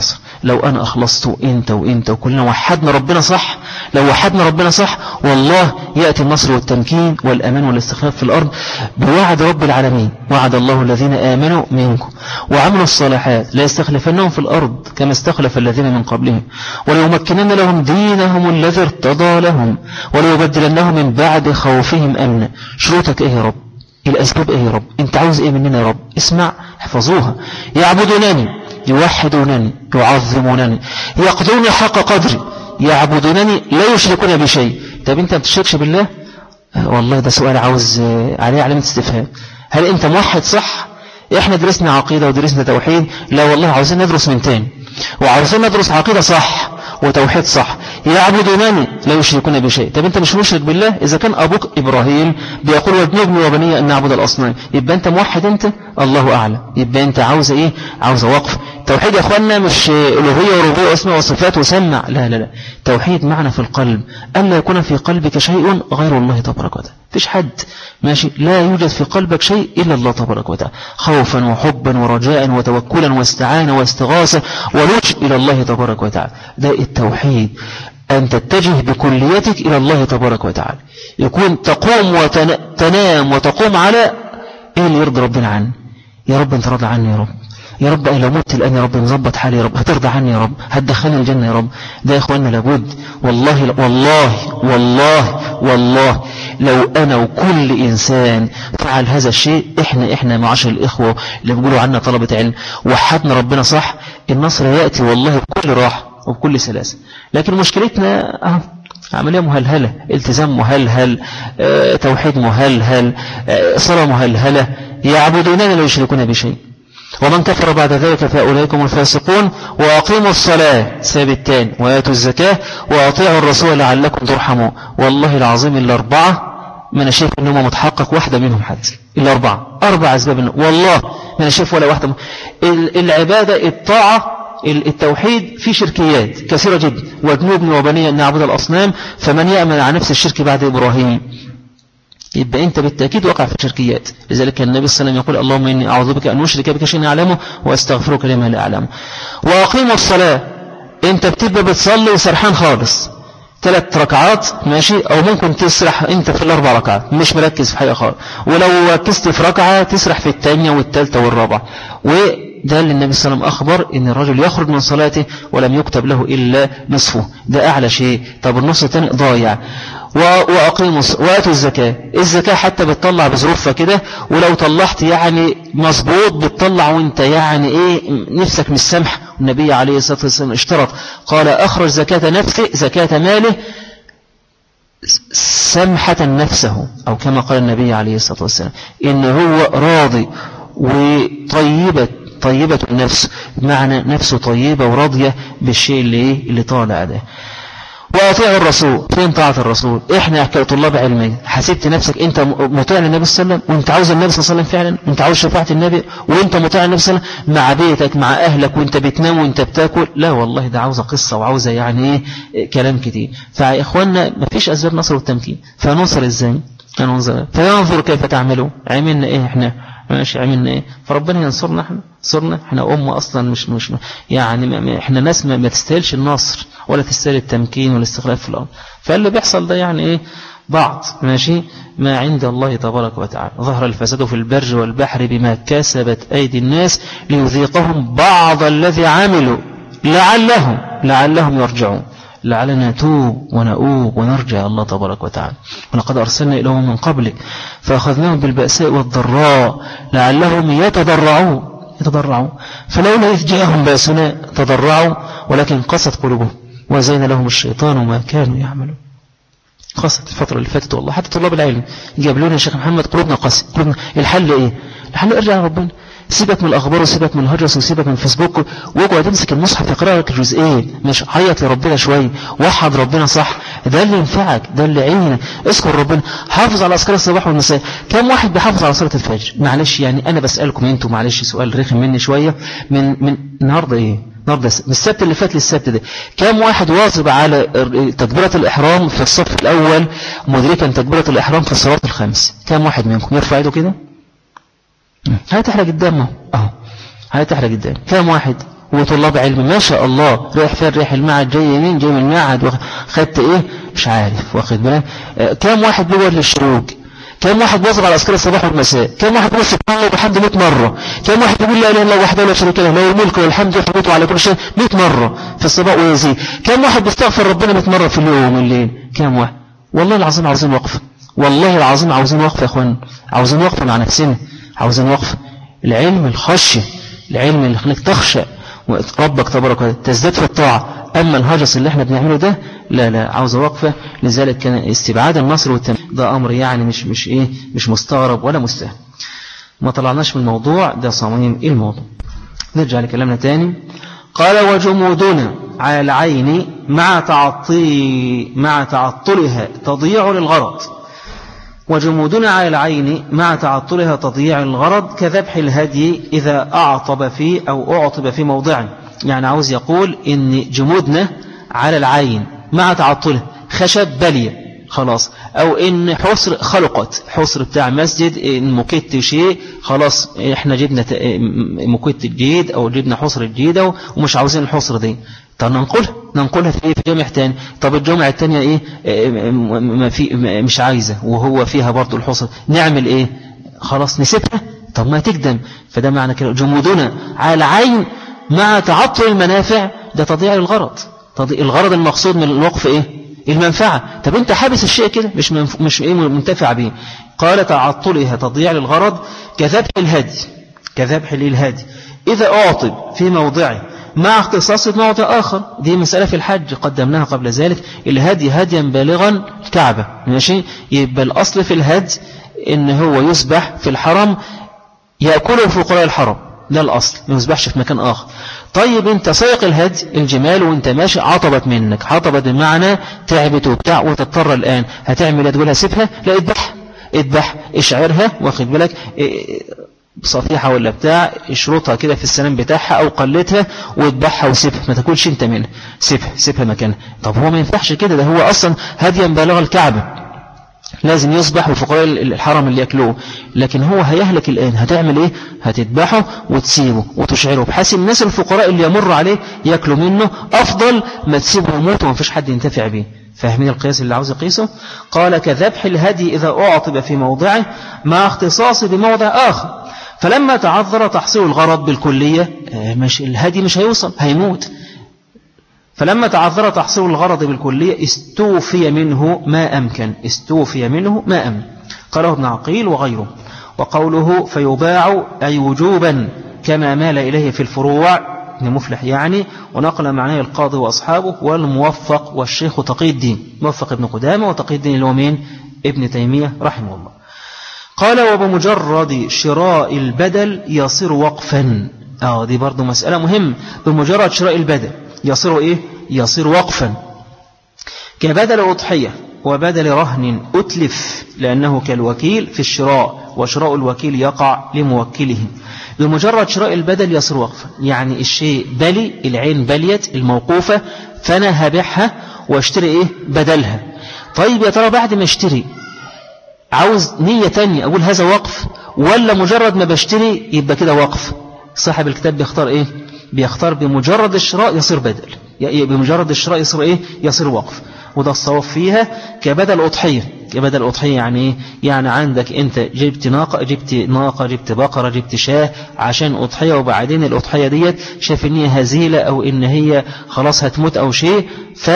لو أنا أخلصت أنت وأنت وكلنا وحدنا ربنا صح، لو وحدنا ربنا صح والله يأتي النصر والتمكين والأمان والاستخلاف في الأرض بوعد رب العالمين. وعد الله الذين آمنوا منكم وعملوا الصالحات لا يستخلفنهم في الأرض كما استخلف الذين من قبلهم وليمكنن لهم دينهم الذي ارتضى لهم وليبدلنهم من بعد خوفهم أمنا. شروطك إيه يا رب؟ الأسباب إيه يا رب؟ أنت عاوز إيه مننا يا رب؟ اسمع احفظوها. يعبدونني يوحدونني يعظمونني يقدرون حق قدري يعبدونني لا يشركون بشيء. طب أنت ما بتشركش بالله؟ والله ده سؤال عاوز عليه علامة استفهام. هل أنت موحد صح؟ إحنا درسنا عقيدة ودرسنا توحيد، لا والله عاوزين ندرس من تاني وعاوزين ندرس عقيدة صح وتوحيد صح. يعبدونني لا يشركون بشيء. طب انت مش مشرك بالله؟ اذا كان ابوك ابراهيم بيقول واجنبني وبني ان نعبد الاصنام، يبقى انت موحد انت؟ الله اعلم. يبقى انت عاوز ايه؟ عاوز وقف. توحيد يا اخوانا مش الوهيه وربوبيه واسماء وصفات وسمع، لا لا لا. توحيد معنى في القلب الا يكون في قلبك شيء غير الله تبارك وتعالى. فيش حد ماشي لا يوجد في قلبك شيء الا الله تبارك وتعالى، خوفا وحبا ورجاء وتوكلا واستعانه واستغاثه ولجء الى الله تبارك وتعالى. ده التوحيد، أن تتجه بكليتك إلى الله تبارك وتعالى. يكون تقوم وتنام وتقوم على إيه اللي يرضي ربنا عنه. يا رب أنت راضي عني يا رب، يا رب لو مت الآن يا رب نظبط حالي يا رب، هترضى عني يا رب، هتدخلني الجنة يا رب. ده يا إخواننا لابد والله والله والله والله لو أنا وكل إنسان فعل هذا الشيء، إحنا إحنا معاشر الإخوة اللي بيقولوا عنا طلبة علم وحدنا ربنا صح، النصر يأتي والله بكل راحة وبكل سلاسة. لكن مشكلتنا أه عملية مهلهلة، التزام مهلهل، أه توحيد مهلهل، أه صلاة مهلهلة. يعبدوننا لا يشركون بشيء ومن كفر بعد ذلك فأولئك هم الفاسقون. وأقيموا الصلاة ثابتان وآتوا الزكاة وأطيعوا الرسول لعلكم ترحمون. والله العظيم الأربعة ما أنا شايف أنهم متحقق واحدة منهم حتى الأربعة أربع أسباب والله ما أنا شايف ولا واحدة. العبادة الطاعة التوحيد في شركيات كثيرة جدا. واجنبني وبني أن نعبد الأصنام فمن يأمن عن نفس الشرك بعد إبراهيم. يبقى أنت بالتأكيد وقع في الشركيات. لذلك النبي صلى الله عليه وسلم يقول اللهم إني أعوذ بك أن أشرك بك شيئا أعلمه وأستغفرك لما لا أعلمه. وأقيموا الصلاة، أنت بتبقى بتصلي وسرحان خالص ثلاث ركعات ماشي، أو ممكن تسرح أنت في الأربع ركعات مش مركز في حاجة خالص، ولو ركزت في ركعة تسرح في الثانية والثالثة والرابعة. وده اللي النبي صلى الله عليه وسلم أخبر إن الرجل يخرج من صلاته ولم يكتب له إلا نصفه، ده أعلى شيء. طب النص الثاني ضايع. وأقيموا وآتوا الزكاة، الزكاة حتى بتطلع بظروفها كده، ولو طلعت يعني مظبوط بتطلع وانت يعني ايه نفسك من السمح. النبي عليه الصلاة والسلام اشترط قال أخرج زكاة نفسه زكاة ماله سمحة نفسه، أو كما قال النبي عليه الصلاة والسلام إن هو راضي وطيبة طيبة النفس، بمعنى نفسه طيبة وراضية بالشيء اللي ايه اللي طالع ده. وأطيع الرسول، فين طاعة الرسول؟ إحنا كطلاب علمي حسبت نفسك أنت مطيع للنبي صلى الله عليه وسلم وأنت عاوز النبي صلى الله عليه وسلم فعلا، وأنت عاوز شفاعة النبي وأنت مطيع للنبي صلى الله عليه وسلم مع بيتك مع أهلك وأنت بتنام وأنت بتاكل؟ لا والله ده عاوزة قصة وعاوزة يعني إيه كلام كتير. فإخواننا ما فيش أسباب نصر والتمكين، فننصر إزاي؟ فننظر فينظر كيف تعملوا. عملنا إيه إحنا؟ ماشي عملنا إيه؟ فربنا ينصرنا. إحنا صرنا إحنا أمة أصلا مش مش يعني إحنا ناس ما, ما تستاهلش النصر ولا تستاهل التمكين والاستخلاف في الأرض. فاللي بيحصل ده يعني إيه؟ بعض ماشي ما عند الله تبارك وتعالى. ظهر الفساد في البر والبحر بما كسبت أيدي الناس ليذيقهم بعض الذي عملوا لعلهم لعلهم يرجعون. لعلنا نتوب ونؤوب ونرجع الله تبارك وتعالى. ولقد أرسلنا إليهم من قبلك فأخذناهم بالبأساء والضراء لعلهم يتضرعون يتضرعون فلولا إذ جاءهم بأسنا تضرعوا ولكن قست قلوبهم وزين لهم الشيطان ما كانوا يعملون. قست الفترة اللي فاتت والله حتى طلاب العلم جاب لنا يا شيخ محمد قلوبنا قست. قلوبنا الحل إيه؟ الحل ارجع لربنا. سيبك من الأخبار وسيبك من الهجرس وسيبك من فيسبوك واقعد امسك المصحف اقرأ لك الجزئين، مش عيط لربنا شوية، وحد ربنا صح، ده اللي ينفعك، ده اللي عينك. اذكر ربنا، حافظ على أذكار الصباح والمساء. كم واحد بيحافظ على صلاة الفجر؟ معلش يعني أنا بسألكم أنتوا معلش سؤال رخم مني شوية، من من النهارده إيه؟ النهارده من السبت اللي فات للسبت ده كم واحد واظب على تكبيرة الإحرام في الصف الأول مدركا تكبيرة الإحرام في الصلاة الخمس؟ كم واحد منكم يرفع يده كده؟ هاي تحرق قدامه اهو، هاي تحرق قدام. كم واحد وطلاب علم ما شاء الله، رايح فين؟ رايح المعهد، جاي منين؟ جاي من المعهد، خدت ايه مش عارف، واخد بالك؟ كم واحد بيقول للشروق؟ كم واحد بيصغر على أذكار الصباح والمساء؟ كم واحد بيقول سبحان الله وبحمده مئة مرة؟ كم واحد بيقول لا اله الا الله وحده لا شريك له له الملك والحمد والحمد على كل شيء مئة مرة في الصباح ويزيد؟ كم واحد بيستغفر ربنا مئة مرة في اليوم والليل؟ كم واحد؟ والله العظيم عاوزين وقفه، والله العظيم عاوزين وقفه يا اخوان، عاوزين وقفه مع نفسنا، عاوزين وقفه. العلم الخشيه، العلم اللي خليك تخشى ربك تبارك وتعالى، تزداد في الطاعه. اما الهجس اللي احنا بنعمله ده لا لا، عاوز وقفه. لذلك كان استبعاد النصر والتمكين ده امر يعني مش مش ايه مش مستغرب ولا مستاهل. ما طلعناش من الموضوع ده، صميم الموضوع. نرجع لكلامنا تاني. قال وجمودنا على العين مع تعطي مع تعطلها تضيع للغرض. وجمودنا على العين مع تعطلها تضيع للغرض كذبح الهدي إذا أعطب فيه أو أعطب في موضعه. يعني عاوز يقول إن جمودنا على العين مع تعطلها، خشب بلية خلاص، أو إن حصر خلقت، حصر بتاع مسجد مكت شيء خلاص، إحنا جبنا مكت الجيد أو جبنا حصر الجيدة ومش عاوزين الحصر دي، طب ننقلها ننقلها في إيه؟ في جامع تاني. طب الجامع التانية إيه ما في مش عايزة وهو فيها برضو الحصر، نعمل إيه؟ خلاص نسيبها، طب ما تقدم. فده معنى كده جمودنا على العين مع تعطل المنافع، ده تضييع الغرض. تضييع الغرض المقصود من الوقف إيه؟ المنفعة. طب أنت حابس الشيء كده مش منف... مش إيه منتفع به. قال تعطلها تضييع للغرض كذبح الهدي، كذبح الهدي إذا أعطب في موضعه مع اختصاص موضع آخر. دي مسألة في الحج قدمناها قبل ذلك. الهدي هديا بالغا الكعبة، ماشي؟ يبقى الأصل في الهدي إن هو يسبح في الحرم يأكله فقراء الحرم، ده الأصل، ما يسبحش في مكان آخر. طيب أنت سيق الهدي الجمال وأنت ماشي عطبت منك، عطبت بمعنى تعبت وبتاع وتضطر الآن، هتعمل تقولها سيبها؟ لا، اذبح اذبح اشعرها، واخد بالك بصفيحة ولا بتاع، اشرطها كده في السنان بتاعها أو قلتها واذبحها وسيبها، ما تاكلش أنت منها، سيبها سيبها مكانها. طب هو ما ينفعش كده، ده هو أصلا هديا بالغ الكعبة، لازم يصبح وفقراء الحرم اللي يأكلوه. لكن هو هيهلك الآن، هتعمل إيه؟ هتذبحه وتسيبه وتشعره، بحيث الناس الفقراء اللي يمر عليه يأكلوا منه، أفضل ما تسيبه يموت وما فيش حد ينتفع به. فاهمين القياس اللي عاوز يقيسه؟ قال كذبح الهدي إذا أعطب في موضعه مع اختصاص بموضع آخر، فلما تعذر تحصيل الغرض بالكلية، مش الهدي مش هيوصل، هيموت. فلما تعذر تحصيل الغرض بالكلية استوفي منه ما أمكن، استوفي منه ما أمكن. قاله ابن عقيل وغيره. وقوله فيباع أي وجوبا كما مال إليه في الفروع، ابن مفلح يعني، ونقل معناه القاضي وأصحابه والموفق والشيخ تقي الدين، موفق ابن قدامة وتقي الدين اللي هو مين؟ ابن تيمية رحمه الله. قال وبمجرد شراء البدل يصير وقفا. آه دي برضو مسألة مهمة. بمجرد شراء البدل يصير إيه؟ يصير وقفا، كبدل أضحية وبدل رهن أتلف، لأنه كالوكيل في الشراء، وشراء الوكيل يقع لموكله. بمجرد شراء البدل يصير وقفا، يعني الشيء بلي، العين بليت الموقوفة، فأنا هبيعها واشتري إيه؟ بدلها. طيب يا ترى بعد ما اشتري عاوز نية تانية أقول هذا وقف، ولا مجرد ما بشتري يبقى كده وقف؟ صاحب الكتاب بيختار إيه؟ بيختار بمجرد الشراء يصير بدل، بمجرد الشراء يصير إيه؟ يصير وقف. وده الصواب فيها كبدل أضحية. كبدل أضحية يعني إيه؟ يعني عندك أنت جبت ناقة جبت ناقة جبت بقرة جبت شاه عشان أضحية، وبعدين الأضحية ديت شاف إن هي هزيلة أو إن هي خلاص هتموت أو شيء،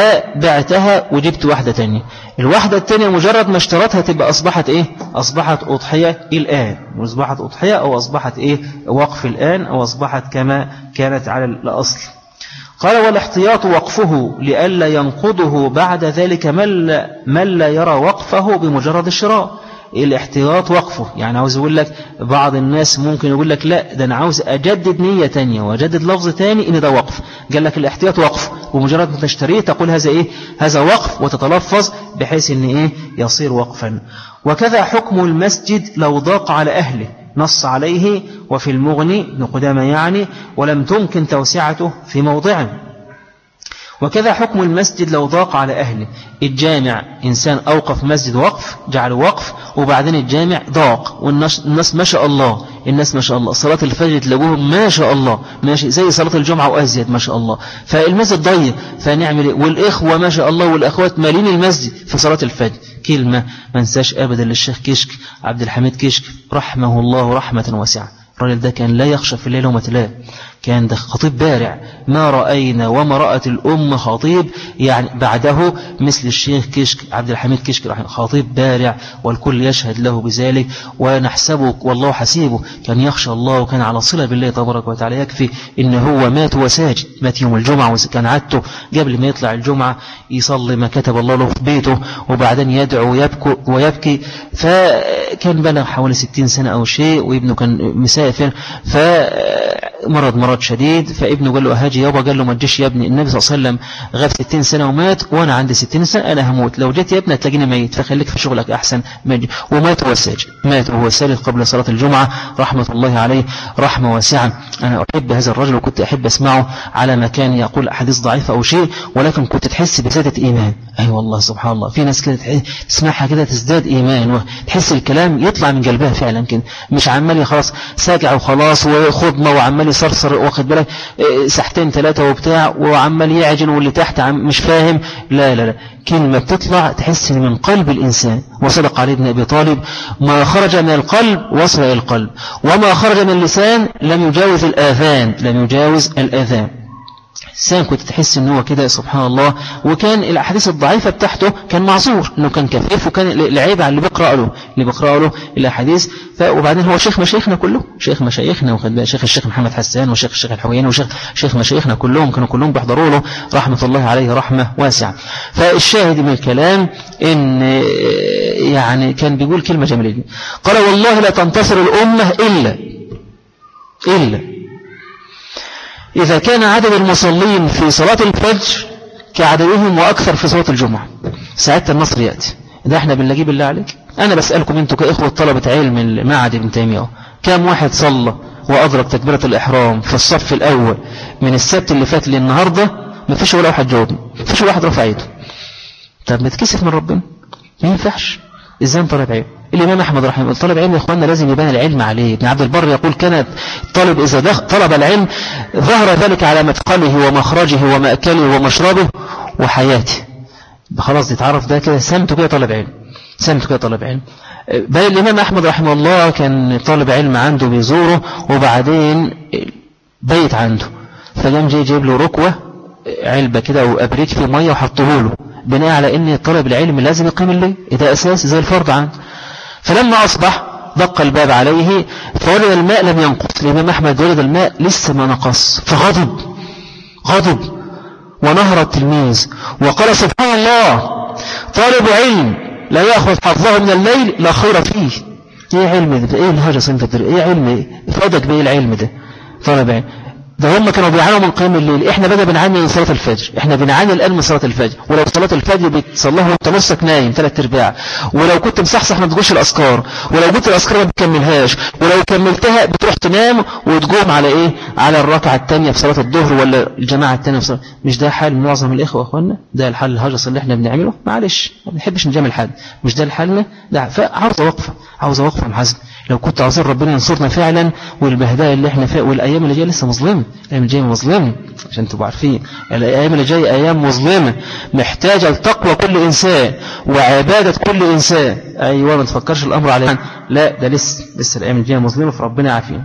فبعتها وجبت واحدة تانية. الواحدة التانية مجرد ما اشترتها تبقى أصبحت إيه؟ أصبحت أضحية الآن، وأصبحت أضحية أو أصبحت إيه؟ وقف الآن، أو أصبحت كما كانت على الأصل. قال والاحتياط وقفه لئلا ينقضه بعد ذلك من لا يرى وقفه بمجرد الشراء. الاحتياط وقفه، يعني عاوز يقول لك بعض الناس ممكن يقول لك لا ده أنا عاوز أجدد نية تانية وأجدد لفظ تاني إن ده وقف. قال لك الاحتياط وقف، ومجرد ما تشتريه تقول هذا إيه؟ هذا وقف، وتتلفظ بحيث إن إيه؟ يصير وقفا. وكذا حكم المسجد لو ضاق على أهله، نص عليه وفي المغني ابن قدامة يعني، ولم تمكن توسعته في موضعه. وكذا حكم المسجد لو ضاق على أهله. الجامع إنسان أوقف مسجد وقف، جعله وقف، وبعدين الجامع ضاق والناس الناس ما شاء الله، الناس ما شاء الله صلاة الفجر تلاقوهم ما شاء الله ماشي زي صلاة الجمعة وأزيد ما شاء الله، فالمسجد ضيق فنعمل إيه؟ والإخوة ما شاء الله والأخوات مالين المسجد في صلاة الفجر. كلمة ما نساش أبدا للشيخ كشك عبد الحميد كشك رحمه الله رحمة واسعة. الرجل ده كان لا يخشى في الليل وما تلاه، كان ده خطيب بارع، ما رأينا وما رأت الأمة خطيب يعني بعده مثل الشيخ كشك عبد الحميد كشك، خطيب بارع والكل يشهد له بذلك ونحسبه والله حسيبه، كان يخشى الله وكان على صلة بالله تبارك وتعالى. يكفي إن هو مات وساجد، مات يوم الجمعة وكان عادته قبل ما يطلع الجمعة يصلي ما كتب الله له في بيته وبعدين يدعو ويبكي ويبكي. فكان بلغ حوالي ستين سنة أو شيء، وابنه كان مسافر فمرض مرض شديد، فابنه قال له أهاجي يابا، قال له ما تجيش يا ابني، النبي صلى الله عليه وسلم غاب ستين سنة ومات وأنا عندي ستين سنة أنا هموت، لو جيت يا ابني تلاقيني ميت فخليك في شغلك أحسن. ومات وهو ساجد، مات وهو ساجد قبل صلاة الجمعة رحمة الله عليه رحمة واسعة. أنا أحب هذا الرجل وكنت أحب أسمعه على ما كان يقول أحاديث ضعيفة أو شيء، ولكن كنت تحس بزيادة إيمان. أي أيوة والله سبحان الله، في ناس كده تسمعها كده تزداد إيمان وتحس الكلام يطلع من قلبها فعلا كده، مش عمال خلاص ساجع وخلاص وخضمة وعمال يصرصر واخد بالك ساحتين ثلاثة وبتاع وعمال يعجن واللي تحت مش فاهم. لا لا لا، كلمة بتطلع تحس من قلب الإنسان. وصدق علي بن أبي طالب ما خرج من القلب وصل إلى القلب، وما خرج من اللسان لم يجاوز الآذان، لم يجاوز الآذان. سان كنت تحس ان هو كده سبحان الله. وكان الاحاديث الضعيفه بتاعته كان معذور انه كان كفيف، وكان العيب على اللي بيقرا له اللي بيقرا له الاحاديث. وبعدين هو شيخ مشايخنا كله، شيخ مشايخنا وخد بالك شيخ الشيخ محمد حسان وشيخ الشيخ الحويني وشيخ شيخ مشايخنا كلهم كانوا كلهم بيحضروا له رحمه الله عليه رحمه واسعه. فالشاهد من الكلام ان يعني كان بيقول كلمه جميله جدا، قال والله لا تنتصر الامه الا الا إذا كان عدد المصلين في صلاة الفجر كعددهم وأكثر في صلاة الجمعة، ساعتها النصر يأتي. ده احنا بنلاقيه بالله عليك. أنا بسألكم أنتوا كإخوة طلبة علم المعهد ابن تيمية، كم واحد صلى وأضرب تكبيرة الإحرام في الصف الأول من السبت اللي فات للنهاردة؟ ما فيش ولا واحد جاوبني، ما فيش ولا واحد رفع ايده. طب نتكسف من ربنا؟ ما ينفعش. إزاي طالب علم؟ الإمام أحمد رحمه الله طالب علم يا إخواننا لازم يبان العلم عليه. ابن عبد البر يقول كانت طالب إذا طلب العلم ظهر ذلك على مدخله ومخرجه ومأكله ومشربه وحياته. خلاص يتعرف ده كده سمته كده طالب علم، سمته كده طالب علم. بل الإمام أحمد رحمه الله كان طالب علم عنده بيزوره وبعدين بيت عنده، فقام جاي جايب له ركوة علبة كده أو أبريك في مية وحطه له بناء على إن طالب العلم لازم يقيم الليل، ده أساس زي الفرض عنه. فلما أصبح دق الباب عليه فوجد الماء لم ينقص. الإمام أحمد وجد الماء لسه ما نقص، فغضب غضب ونهر التلميذ وقال سبحان الله، طالب علم لا يأخذ حظه من الليل لا خير فيه. ايه علم ده؟ ايه الهجة صنف الدر؟ ايه علم ايه؟ افادك بايه العلم ده؟ طالب علم ده هم كانوا بيعانوا من قيام الليل، احنا بقى بنعاني من صلاة الفجر، احنا بنعاني الآن من صلاة الفجر. ولو صلاة الفجر بتصليها وانت نصك نايم ثلاث ارباع، ولو كنت مصحصح ما تقولش الأذكار، ولو قلت الأذكار ما بتكملهاش، ولو كملتها بتروح تنام وتقوم على ايه؟ على الركعة الثانية في صلاة الظهر ولا الجماعة الثانية في صلاة. مش ده حال معظم الإخوة اخواننا؟ ده الحال الهجس اللي احنا بنعمله. معلش ما بنحبش نجامل حد، مش ده الحالنا ده. فعاوزة وقفة، عاوزة وقفة محزن. لو كنت عاوزين ربنا ينصرنا فعلا، والبهداء اللي احنا فيه والايام اللي جايه لسه مظلمه، الايام اللي جايه مظلمه عشان تبقوا عارفين، الايام اللي جايه ايام مظلمه محتاجه لتقوى كل انسان وعباده كل انسان. ايوه ما تفكرش الامر عليه، لا ده لسه لسه الايام اللي جايه مظلمه، فربنا يعافينا.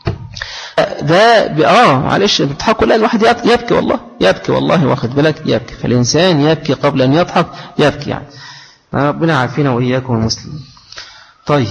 ده اه معلش بتضحكوا، لا الواحد يبكي والله، يبكي والله واخد بالك، يبكي. فالانسان يبكي قبل ان يضحك، يبكي يعني. ربنا يعافينا واياكم المسلمين. طيب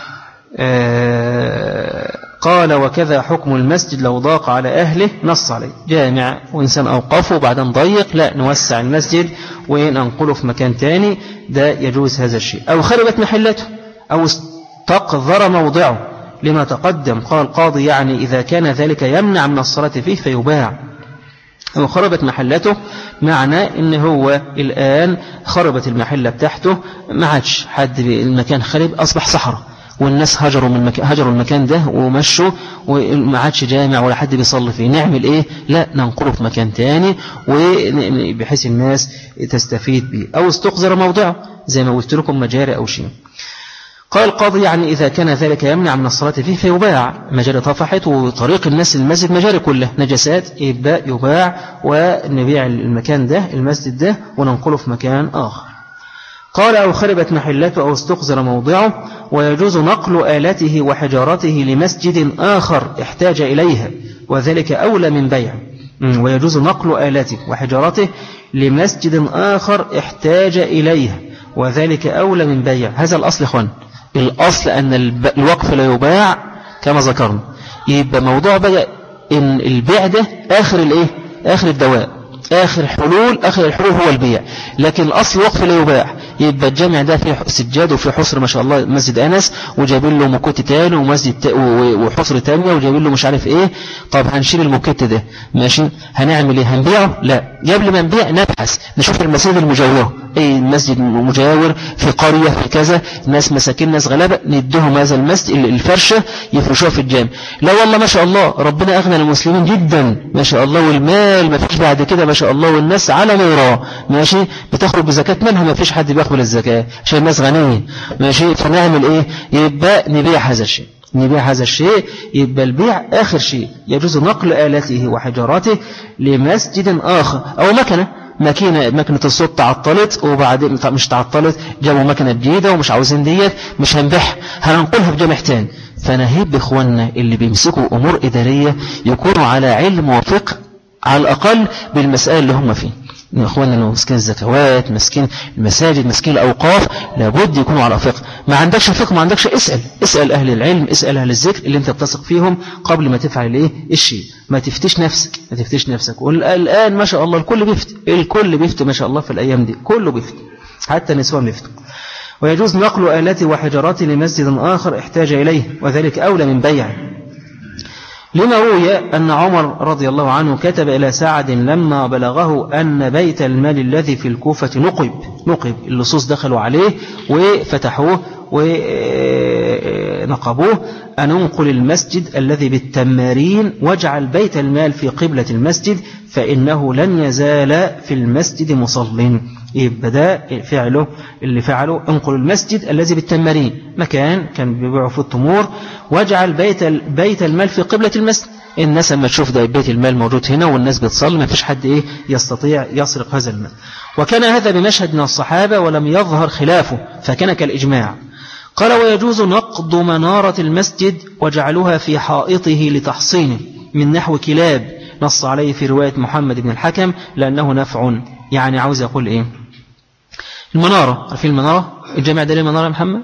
آه قال وكذا حكم المسجد لو ضاق على أهله، نص عليه. جامع وإنسان أوقفه وبعدين ضيق، لا نوسع المسجد وإن أنقله في مكان تاني، ده يجوز هذا الشيء. أو خربت محلته أو استقذر موضعه لما تقدم. قال القاضي يعني إذا كان ذلك يمنع من الصلاة فيه فيباع. أو خربت محلته معنى إن هو الآن خربت المحلة بتاعته، ما عادش حد المكان خرب، أصبح صحراء والناس هجروا من مكان هجروا المكان ده ومشوا وما عادش جامع ولا حد بيصلي فيه، نعمل إيه؟ لا ننقله في مكان تاني وبحيث الناس تستفيد به، أو استقذر موضعه زي ما قلت لكم مجاري أو شيء. قال القاضي يعني إذا كان ذلك يمنع من الصلاة فيه فيباع، مجاري طفحت وطريق الناس المسجد مجاري كله نجسات، يبقى يباع ونبيع المكان ده المسجد ده وننقله في مكان آخر. قال أو خربت محلته أو استقذر موضعه، ويجوز نقل آلته وحجارته لمسجد آخر احتاج إليها وذلك أولى من بيع. ويجوز نقل آلته وحجارته لمسجد آخر احتاج إليها وذلك أولى من بيع. هذا الأصل خن، الأصل أن الوقف لا يباع كما ذكرنا. يبقى موضوع بقى إن البيع ده آخر الإيه؟ آخر الدواء، آخر حلول آخر الحلول هو البيع، لكن الأصل وقف لا يباع. يبقى الجامع ده فيه سجاد وفي حصر ما شاء الله مسجد أنس وجايبين له مكت تاني ومسجد وحصر تانية وجايبين له مش عارف إيه. طب هنشيل المكت ده ماشي، هنعمل إيه؟ هنبيعه؟ لا، قبل ما نبيع نبحث نشوف المساجد المجاورة، أي مسجد مجاور في قرية في كذا، ناس مساكين ناس غلابة ندهم هذا المسجد الفرشة يفرشوها في الجامع. لا والله ما شاء الله ربنا أغنى المسلمين جدا ما شاء الله، والمال ما فيش بعد كده ما شاء الله، والناس على ما يراه ماشي بتخرج بزكاة منها، ما فيش حد بيقبل الزكاة عشان الناس غنية ماشي. فنعمل إيه؟ يبقى نبيع هذا الشيء، نبيع هذا الشيء. يبقى البيع آخر شيء. يجوز نقل آلاته وحجاراته لمسجد آخر، أو مكنة ماكينة ماكينة الصوت تعطلت وبعدين مش تعطلت جابوا ماكينة جديدة ومش عاوزين ديت مش هنبيعها هننقلها في جامع تاني. فنهيب بإخواننا اللي بيمسكوا أمور إدارية يكونوا على علم وفقه على الأقل بالمسائل اللي هم فيه. إخواننا اللي مسكين الزكوات مسكين المساجد مسكين الأوقاف لابد يكونوا على فقه. ما عندكش فقه ما عندكش اسأل اسأل أهل العلم، اسأل أهل الذكر اللي انت بتثق فيهم قبل ما تفعل ايه الشيء. ما تفتش نفسك ما تفتش نفسك والآن ما شاء الله الكل بيفتي الكل بيفتي ما شاء الله في الأيام دي كله بيفتي حتى النسوان بيفتوا. ويجوز نقل آلاته وحجراته لمسجد آخر احتاج إليه وذلك أولى من بيعه. لما روي أن عمر رضي الله عنه كتب إلى سعد لما بلغه أن بيت المال الذي في الكوفة نقب نقب اللصوص دخلوا عليه وفتحوه ونقبوه أن انقل المسجد الذي بالتمارين واجعل بيت المال في قبلة المسجد فإنه لن يزال في المسجد مصل. يبقى ده فعله اللي فعله انقل المسجد الذي بالتمارين مكان كان بيبيعوا في التمور واجعل بيت بيت المال في قبلة المسجد. الناس لما تشوف ده بيت المال موجود هنا والناس بتصلي ما فيش حد ايه يستطيع يسرق هذا المال. وكان هذا بمشهد من الصحابة ولم يظهر خلافه فكان كالإجماع. قال ويجوز نقض منارة المسجد وجعلها في حائطه لتحصينه من نحو كلاب نص عليه في رواية محمد بن الحكم لأنه نفع. يعني عاوز يقول ايه المنارة عارفين المنارة الجامع ده ليه منارة يا محمد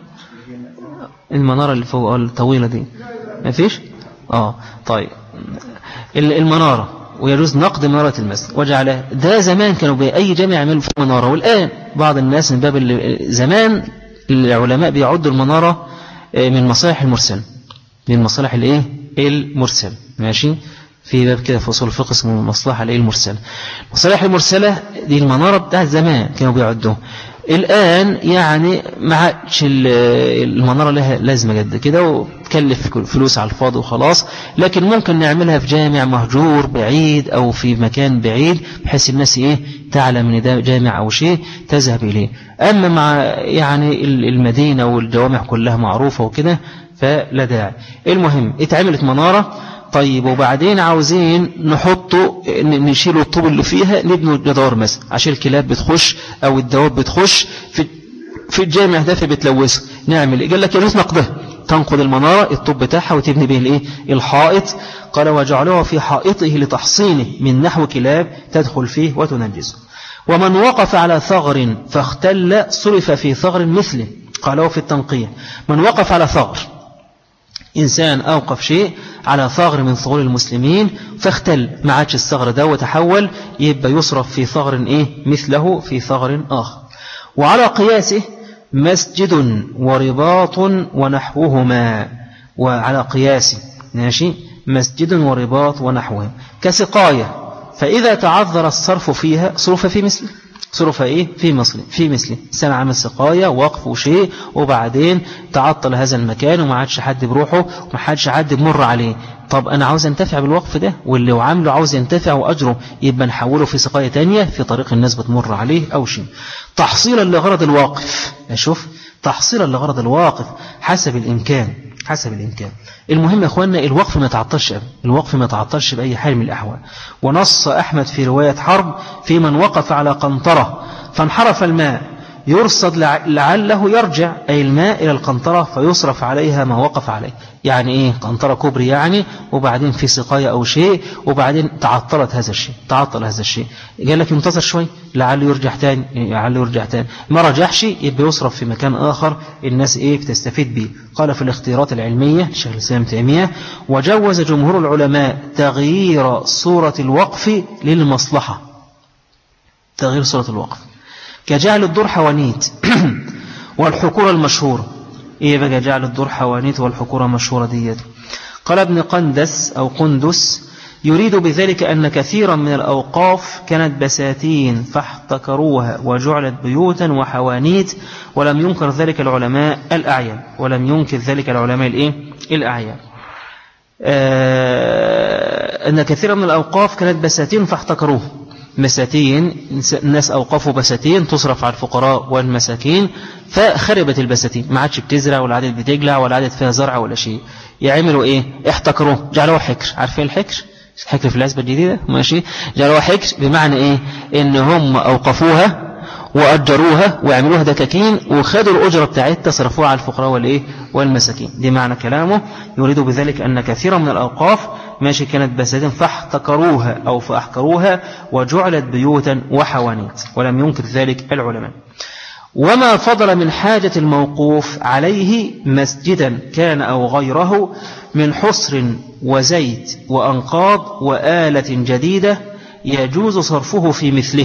المنارة اللي فوق الطويلة دي ما فيش اه طيب المنارة. ويجوز نقد منارة المسجد وجعلها ده زمان كانوا بأي جامع يعملوا في منارة. والآن بعض الناس من باب زمان العلماء بيعدوا المنارة من مصالح المرسل من مصالح الايه المرسل ماشي في باب كده في أصول الفقه اسمه المصلحة الايه المرسلة. المصالح المرسلة دي المنارة بتاعت زمان كانوا بيعدوها. الآن يعني ما عادش المنارة لها لازمة جد كده وتكلف فلوس على الفاضي وخلاص. لكن ممكن نعملها في جامع مهجور بعيد أو في مكان بعيد بحيث الناس إيه تعلم من ده جامع أو شيء تذهب إليه. أما مع يعني المدينة والجوامع كلها معروفة وكده فلا داعي. المهم اتعملت منارة طيب وبعدين عاوزين نحطه نشيلوا الطوب اللي فيها نبنوا جدار مثلا عشان الكلاب بتخش أو الدواب بتخش في في الجامع ده فبتلوثه. نعمل إيه؟ قال لك يجوز نقضها تنقض المنارة الطوب بتاعها وتبني به الايه الحائط. قال وجعلوها في حائطه لتحصينه من نحو كلاب تدخل فيه وتنجسه. ومن وقف على ثغر فاختل صرف في ثغر مثله. قالوا في التنقية من وقف على ثغر إنسان أوقف شيء على ثغر من ثغور المسلمين فاختل ما عادش الثغر ده وتحول يبقى يصرف في ثغر إيه مثله في ثغر آخر. وعلى قياسه مسجد ورباط ونحوهما. وعلى قياسه ماشي مسجد ورباط ونحوهما كسقاية فإذا تعذر الصرف فيها صرف في مثله صرف إيه في مثله في مثله سنة عمل سقاية وقف وشيء، وبعدين تعطل هذا المكان وما عادش حد بروحه وما عادش حد بمر عليه. طب أنا عاوز ينتفع بالوقف ده، واللي وعامله عاوز ينتفع وأجره، يبقى نحوله في سقاية تانية في طريق الناس بتمر عليه أو شيء، تحصيلا لغرض الواقف. أشوف تحصيلا لغرض الواقف حسب الإمكان حسب الإمكان. المهم يا أخوانا الوقف ما يتعطلش، الوقف ما يتعطلش بأي حال من الأحوال. ونص أحمد في رواية حرب في من وقف على قنطرة فانحرف الماء يرصد لعله يرجع، أي الماء إلى القنطرة فيصرف عليها ما وقف عليه. يعني إيه قنطرة كبري يعني، وبعدين في سقاية أو شيء، وبعدين تعطلت هذا الشيء تعطل هذا الشيء قال لك ينتظر شوي لعله يرجع تاني لعله يرجع تاني ما رجعش يبقى يصرف في مكان آخر الناس إيه بتستفيد به. قال في الاختيارات العلمية الشيخ الإسلام تيمية: وجوز جمهور العلماء تغيير صورة الوقف للمصلحة، تغيير صورة الوقف كجعل الدور حوانيت والحكورة المشهورة. إيه بقى جعل الدور حوانيت والحكورة مشهورة ديت؟ قال ابن قندس أو قندس: يريد بذلك أن كثيرا من الأوقاف كانت بساتين فاحتكروها وجعلت بيوتا وحوانيت، ولم ينكر ذلك العلماء الأعيان ولم ينكر ذلك العلماء الإيه؟ الأعيان. آه أن كثيرا من الأوقاف كانت بساتين فاحتكروها، مساتين الناس أوقفوا بساتين تصرف على الفقراء والمساكين، فخربت البساتين ما عادش بتزرع ولا عادت بتجلع ولا عادت فيها زرع ولا شيء. يعملوا إيه؟ احتكروه جعلوه حكر. عارفين الحكر؟ الحكر في العزبة الجديدة ماشي، جعلوه حكر بمعنى إيه؟ إن هم أوقفوها وأجروها ويعملوها دكاكين وخدوا الأجرة بتاعتها صرفوها على الفقراء والإيه؟ والمساكين. دي معنى كلامه. يريد بذلك أن كثيرا من الأوقاف ماشي كانت بساتين فاحتكروها أو فأحكروها وجعلت بيوتا وحوانيت، ولم ينكر ذلك العلماء. وما فضل من حاجة الموقوف عليه مسجدا كان أو غيره من حصر وزيت وأنقاض وآلة جديدة يجوز صرفه في مثله،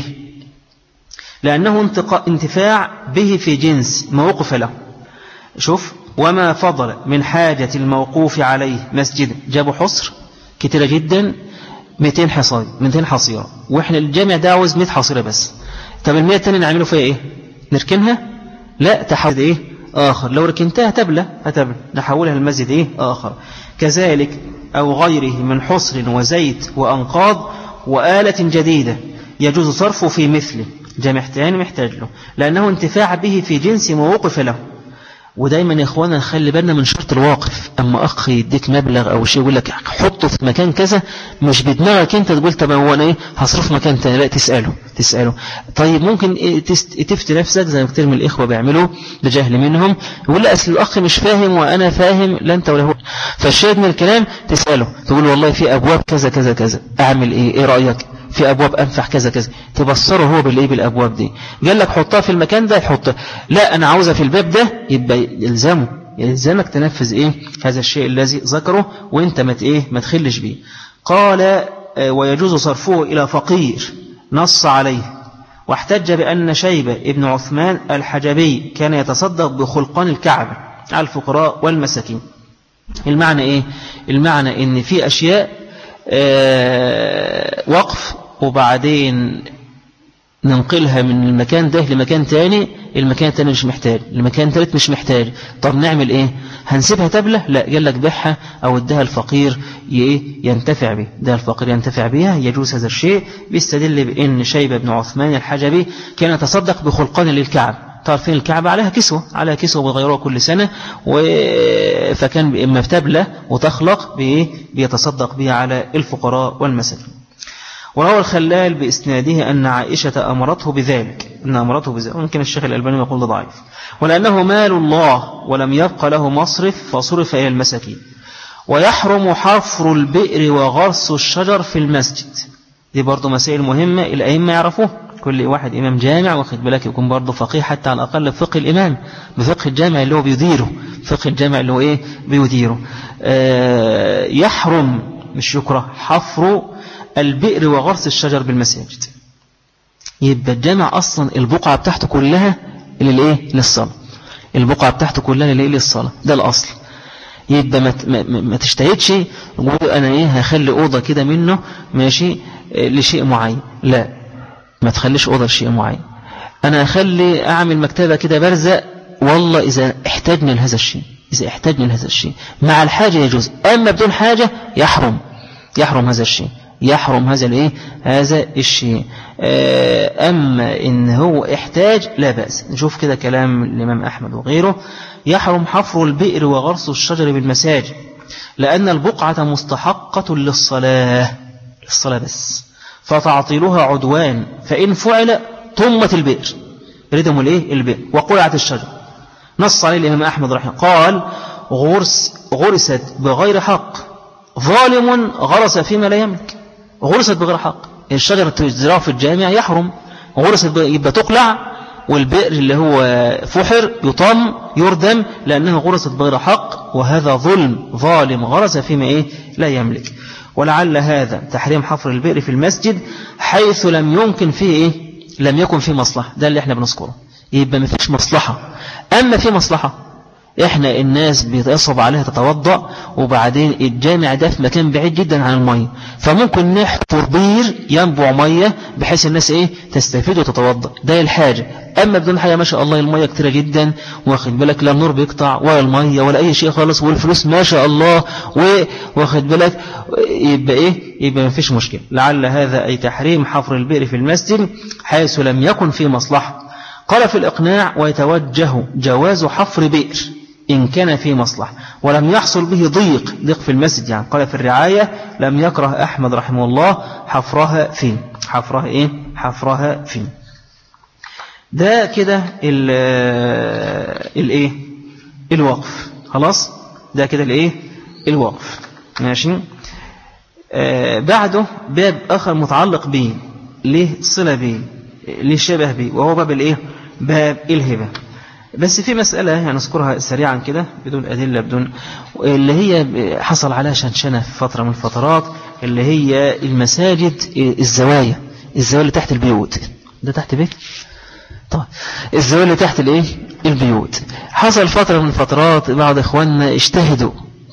لأنه انتفاع به في جنس ما وقف له. شوف، وما فضل من حاجة الموقوف عليه مسجدا، جابوا حصر كتيرة جدا مئتين حصيرة مئتين حصيرة، وإحنا الجامع ده عاوز مئة حصيرة بس. طب المئة التانية نعمله فيها إيه؟ نركنها؟ لا، تحول إيه؟ آخر. لو ركنتها تبلى هتبلى، نحولها المسجد إيه؟ آخر. كذلك أو غيره من حصر وزيت وأنقاض وآلة جديدة يجوز صرفه في مثله، جامع تاني محتاج له، لأنه انتفاع به في جنس ما وقف له. ودايما يا اخوانا نخلي بالنا من شرط الواقف. اما اخ يديك مبلغ او شيء يقول لك حطه في مكان كذا، مش بدماغك انت تقول طب هو انا ايه هصرف مكان تاني، لا، تساله تساله طيب ممكن إيه تفتي نفسك زي ما كتير من الاخوه بيعملوا بجهل منهم، يقول لا اصل الاخ مش فاهم وانا فاهم، لا انت ولا هو. فالشاهد من الكلام تساله، تقول والله في ابواب كذا كذا كذا، اعمل ايه ايه رايك في أبواب أنفع كذا كذا، تبصره هو بالإيه بالأبواب دي. قال لك حطها في المكان ده يحطها، لا أنا عاوزها في الباب ده، يبقى يلزمه يلزمك تنفذ إيه هذا الشيء الذي ذكره وإنت ما إيه ما تخلش بيه. قال ويجوز صرفه إلى فقير نص عليه، واحتج بأن شيبة ابن عثمان الحجبي كان يتصدق بخلقان الكعبة على الفقراء والمساكين. المعنى إيه؟ المعنى إن في أشياء آه وقف وبعدين ننقلها من المكان ده لمكان تاني، المكان التاني مش محتاج، المكان التالت مش محتاج. طب نعمل ايه؟ هنسيبها تبلة؟ لا، قال لك بيعها او ادها الفقير ينتفع به، ده الفقير ينتفع بها، يجوز هذا الشيء. بيستدل بان شيبة بن عثمان الحجبي كان يتصدق بخلقان للكعب. تعرفين الكعبة عليها كسوة عليها كسوة بيغيروها كل سنة، فكان اما بتبلة وتخلق بيتصدق بها على الفقراء والمساكين. وروى الخلال بإسناده أن عائشة أمرته بذلك أن أمرته بذلك ممكن الشيخ الألباني يقول ده ضعيف، ولأنه مال الله ولم يبق له مصرف فصرف إلى المساكين. ويحرم حفر البئر وغرس الشجر في المسجد. دي برضو مسائل مهمة الأئمة يعرفوه، كل واحد إمام جامع واخد بالك يكون برضو فقيه حتى على الأقل بفقه الإمام، بفقه الجامع اللي هو بيديره، فقه الجامع اللي هو إيه بيديره. آه يحرم مش يكره حفر البئر وغرس الشجر بالمساجد. يبقى الجامع أصلا البقعة بتاعته كلها للإيه للصلاة، البقعة بتاعته كلها للإيه للصلاة، ده الأصل. يبقى ما, ما, ما تشتهدش وقول أنا إيه هخلي أوضة كده منه ماشي لشيء معين، لا، ما تخليش أوضة شيء معين. أنا أخلي أعمل مكتبة كده برزق والله إذا احتاجنا لهذا الشيء، إذا احتاجنا لهذا الشيء مع الحاجة يجوز، أما بدون حاجة يحرم، يحرم هذا الشيء، يحرم هذا الايه هذا الشيء. أما إن هو احتاج لا بأس. نشوف كده كلام الإمام أحمد وغيره. يحرم حفر البئر وغرس الشجر بالمساجد لأن البقعة مستحقة للصلاة، للصلاة بس، فتعطيلها عدوان، فإن فعل طمت البئر، ردم الايه البئر وقلعت الشجر. نص عليه الإمام أحمد رحمه قال غرس غرست بغير حق، ظالم غرس فيما لا يملك. غرست بغير حق، الشجرة تزرع في الجامع يحرم، غرست يبقى تقلع، والبئر اللي هو فحر يطم يردم لأنه غرست بغير حق، وهذا ظلم، ظالم غرس فيما إيه لا يملك. ولعل هذا تحريم حفر البئر في المسجد حيث لم يمكن فيه إيه لم يكن فيه مصلحة، ده اللي احنا بنذكره، يبقى ما فيش مصلحة. أما في مصلحة، احنا الناس بيتصب عليها تتوضأ وبعدين الجامع ده في مكان بعيد جدا عن المية، فممكن نحفر بير ينبع مية بحيث الناس ايه تستفيد وتتوضأ، ده الحاجة. اما بدون حاجة ما شاء الله المية كتيرة جدا، واخد بالك لا النور بيقطع ولا المية ولا اي شيء خالص، والفلوس ما شاء الله، واخد بالك يبقى ايه يبقى ما فيش مشكلة. لعل هذا اي تحريم حفر البئر في المسجد حيث لم يكن فيه مصلحة. قال في الإقناع ويتوجه جواز حفر بئر إن كان فيه مصلحة ولم يحصل به ضيق ضيق في المسجد. يعني قال في الرعاية لم يكره أحمد رحمه الله حفرها فين حفرها إيه حفرها فين. ده كده الإيه الوقف. خلاص ده كده الإيه الوقف. ماشي. آه بعده باب آخر متعلق به ليه صلة به ليه شبه به، وهو باب الإيه باب الهبة. بس في مسألة هنذكرها سريعا كده بدون أدلة بدون، اللي هي حصل عليها شنشنة في فترة من الفترات، اللي هي المساجد الزوايا الزوايا اللي تحت البيوت. ده تحت بيت؟ طيب الزوايا اللي تحت الايه البيوت. حصل فترة من الفترات بعض إخواننا اجتهدوا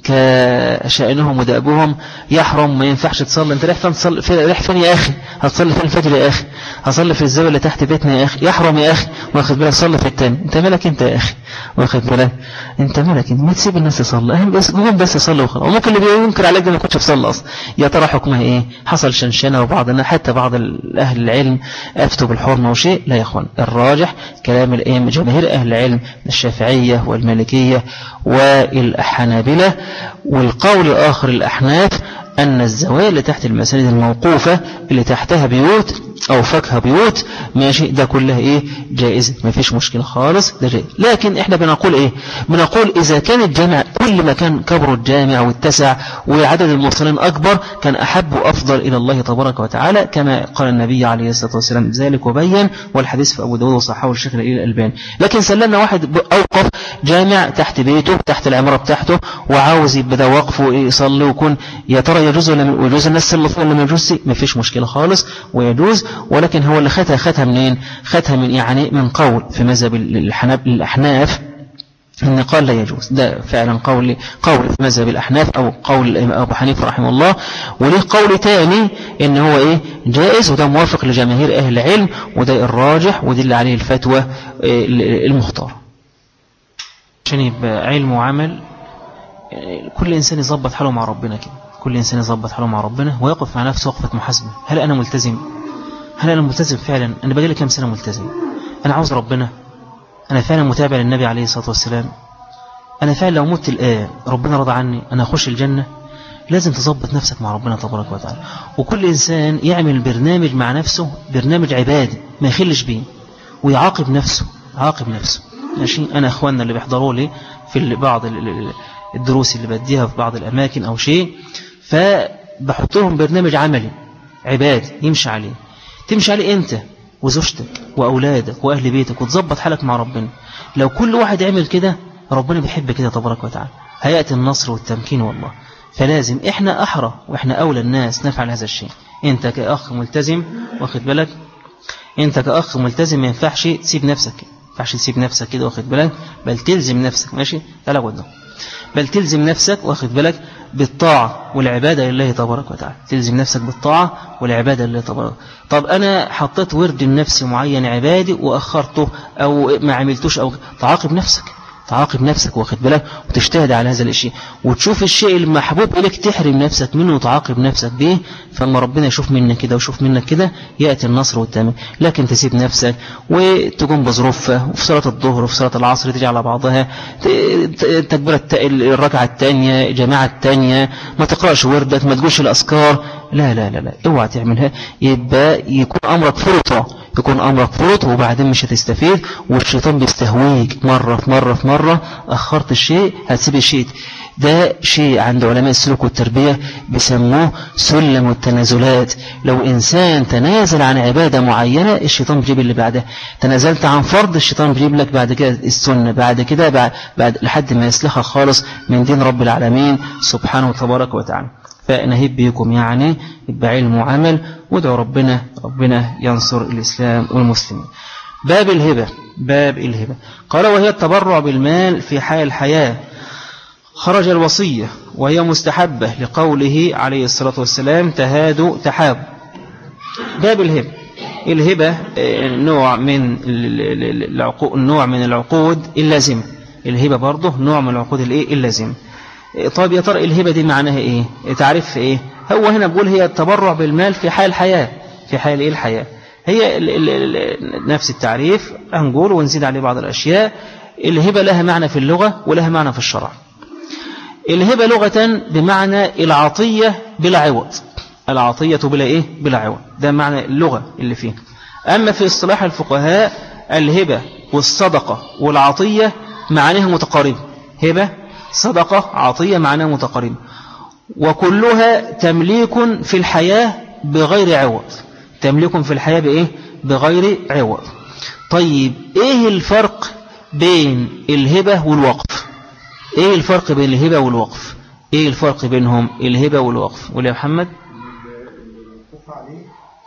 كشأنهم ودأبهم يحرم ما ينفعش تصلي. انت رايح فين تصلي في رايح فين يا اخي؟ هتصلي فين الفجر يا اخي؟ هصلي في الزاويه اللي تحت بيتنا يا اخي. يحرم يا اخي، واخد بالك صلي في التاني. انت مالك انت يا اخي؟ واخد بالك انت مالك انت؟ ما تسيب الناس تصلي، بس مهم بس يصلي وخلاص. وممكن اللي بينكر عليك ما كنتش بتصلي اصلا. يا ترى حكمها ايه؟ حصل شنشنه وبعضنا حتى بعض اهل العلم افتوا بالحرمه وشيء. لا يا اخوان، الراجح كلام الائمه جماهير اهل العلم الشافعيه والمالكيه والحنابلة، والقول الآخر الأحناف أن الزوايا اللي تحت المساجد الموقوفة اللي تحتها بيوت أو فكها بيوت ماشي، ده كلها إيه جائزة، ما فيش مشكلة خالص، ده جائز. لكن إحنا بنقول إيه بنقول إذا كان الجامع كل ما كان كبر الجامع واتسع وعدد المصلين أكبر كان أحب وأفضل إلى الله تبارك وتعالى، كما قال النبي عليه الصلاة والسلام ذلك وبين، والحديث في أبو داود وصححه الشيخ الألباني. لكن سلمنا واحد أوقف جامع تحت بيته تحت العمارة بتاعته وعاوز يبدأ وقفه يصلي ويكون يا ترى يجوز ولا يجوز الناس تصلي فيه ولا ما يجوز؟ ما فيش مشكلة خالص ويجوز. ولكن هو اللي خدها خدها منين؟ خدها من يعني من قول في مذهب الأحناف إن قال لا يجوز. ده فعلا قول قول في مذهب الأحناف أو قول أبو حنيفة رحمه الله. وليه قول تاني إن هو إيه جائز، وده موافق لجماهير أهل العلم، وده الراجح ودي اللي عليه الفتوى المختار. عشان يبقى علم وعمل كل إنسان يظبط حاله مع ربنا كده، كل إنسان يظبط حاله مع ربنا ويقف مع نفسه وقفة محاسبة. هل أنا ملتزم؟ هل أنا ملتزم فعلا؟ أنا بقالي كم سنة ملتزم؟ أنا عاوز ربنا؟ أنا فعلا متابع للنبي عليه الصلاة والسلام؟ أنا فعلا لو مت الآن ربنا رضى عني أنا أخش الجنة؟ لازم تظبط نفسك مع ربنا تبارك وتعالى. وكل إنسان يعمل برنامج مع نفسه، برنامج عبادي ما يخلش بيه، ويعاقب نفسه، عاقب نفسه. ماشي. أنا أخواننا اللي بيحضروا لي في بعض الدروس اللي بديها في بعض الأماكن أو شيء، فبحط لهم برنامج عملي عبادي يمشي عليه، تمشي عليه أنت وزوجتك وأولادك وأهل بيتك وتظبط حالك مع ربنا. لو كل واحد عمل كده ربنا بيحب كده تبارك وتعالى، هيأتي النصر والتمكين والله. فلازم إحنا أحرى وإحنا أولى الناس نفعل هذا الشيء. أنت كأخ ملتزم واخد بالك، أنت كأخ ملتزم ما ينفعش تسيب نفسك كده، ما ينفعش تسيب نفسك كده واخد بالك، بل تلزم نفسك. ماشي تعالى قدام، بل تلزم نفسك واخد بالك بالطاعة والعبادة لله تبارك وتعالى، تلزم نفسك بالطاعة والعبادة لله تبارك. طب أنا حطيت ورد لنفسي معين عبادي وأخرته أو ما عملتوش، أو تعاقب نفسك، تعاقب نفسك واخد بالك، وتجتهد على هذا الشيء، وتشوف الشيء المحبوب إليك تحرم نفسك منه وتعاقب نفسك به. فلما ربنا يشوف منك كده ويشوف منك كده يأتي النصر والتمام. لكن تسيب نفسك وتقوم بظروفها، وفي صلاة الظهر وفي صلاة العصر تيجي على بعضها، تكبير الركعة الثانية، جماعة الثانية، ما تقرأش وردك، ما تقولش الأذكار، لا لا لا لا اوعى تعملها. يبقى يكون أمرك فرطة، يكون أمرك فرط، وبعدين مش هتستفيد، والشيطان بيستهويك مرة في مرة في مرة. أخرت الشيء هتسيب الشيء. ده شيء عند علماء السلوك والتربية بيسموه سلم التنازلات. لو إنسان تنازل عن عبادة معينة الشيطان بيجيب اللي بعدها، تنازلت عن فرض الشيطان بيجيب لك بعد كده السنة، بعد كده بعد, بعد لحد ما يسلخها خالص من دين رب العالمين سبحانه وتبارك وتعالى. فنهيب بيكم يعني يبقى علم وعمل، وادعوا ربنا ربنا ينصر الإسلام والمسلمين. باب الهبة. باب الهبة قال وهي التبرع بالمال في حال الحياة. خرج الوصية وهي مستحبة لقوله عليه الصلاة والسلام تهادوا تحابوا. باب الهبة. الهبة نوع من العقود، نوع من العقود اللازمة. الهبة برضه نوع من العقود الايه اللازمة. طيب يا ترى الهبة دي معناها ايه؟ تعرف ايه؟ هو هنا بقول هي التبرع بالمال في حال الحياة. في حال ايه الحياة؟ هي ال ال ال نفس التعريف هنقول ونزيد عليه بعض الأشياء. الهبة لها معنى في اللغة ولها معنى في الشرع. الهبة لغة بمعنى العطية بلا عوض. العطية بلا ايه؟ بلا عوض. ده معنى اللغة اللي فيه. أما في اصطلاح الفقهاء الهبة والصدقة والعطية معناها متقاربة. هبة صدقة عطية معناها متقاربة، وكلها تمليك في الحياة بغير عوض. تمليك في الحياة بإيه؟ بغير عوض. طيب إيه الفرق بين الهبة والوقف؟ إيه الفرق بين الهبة والوقف؟ إيه الفرق بينهم الهبة والوقف؟ قول يا محمد. الوقف عليه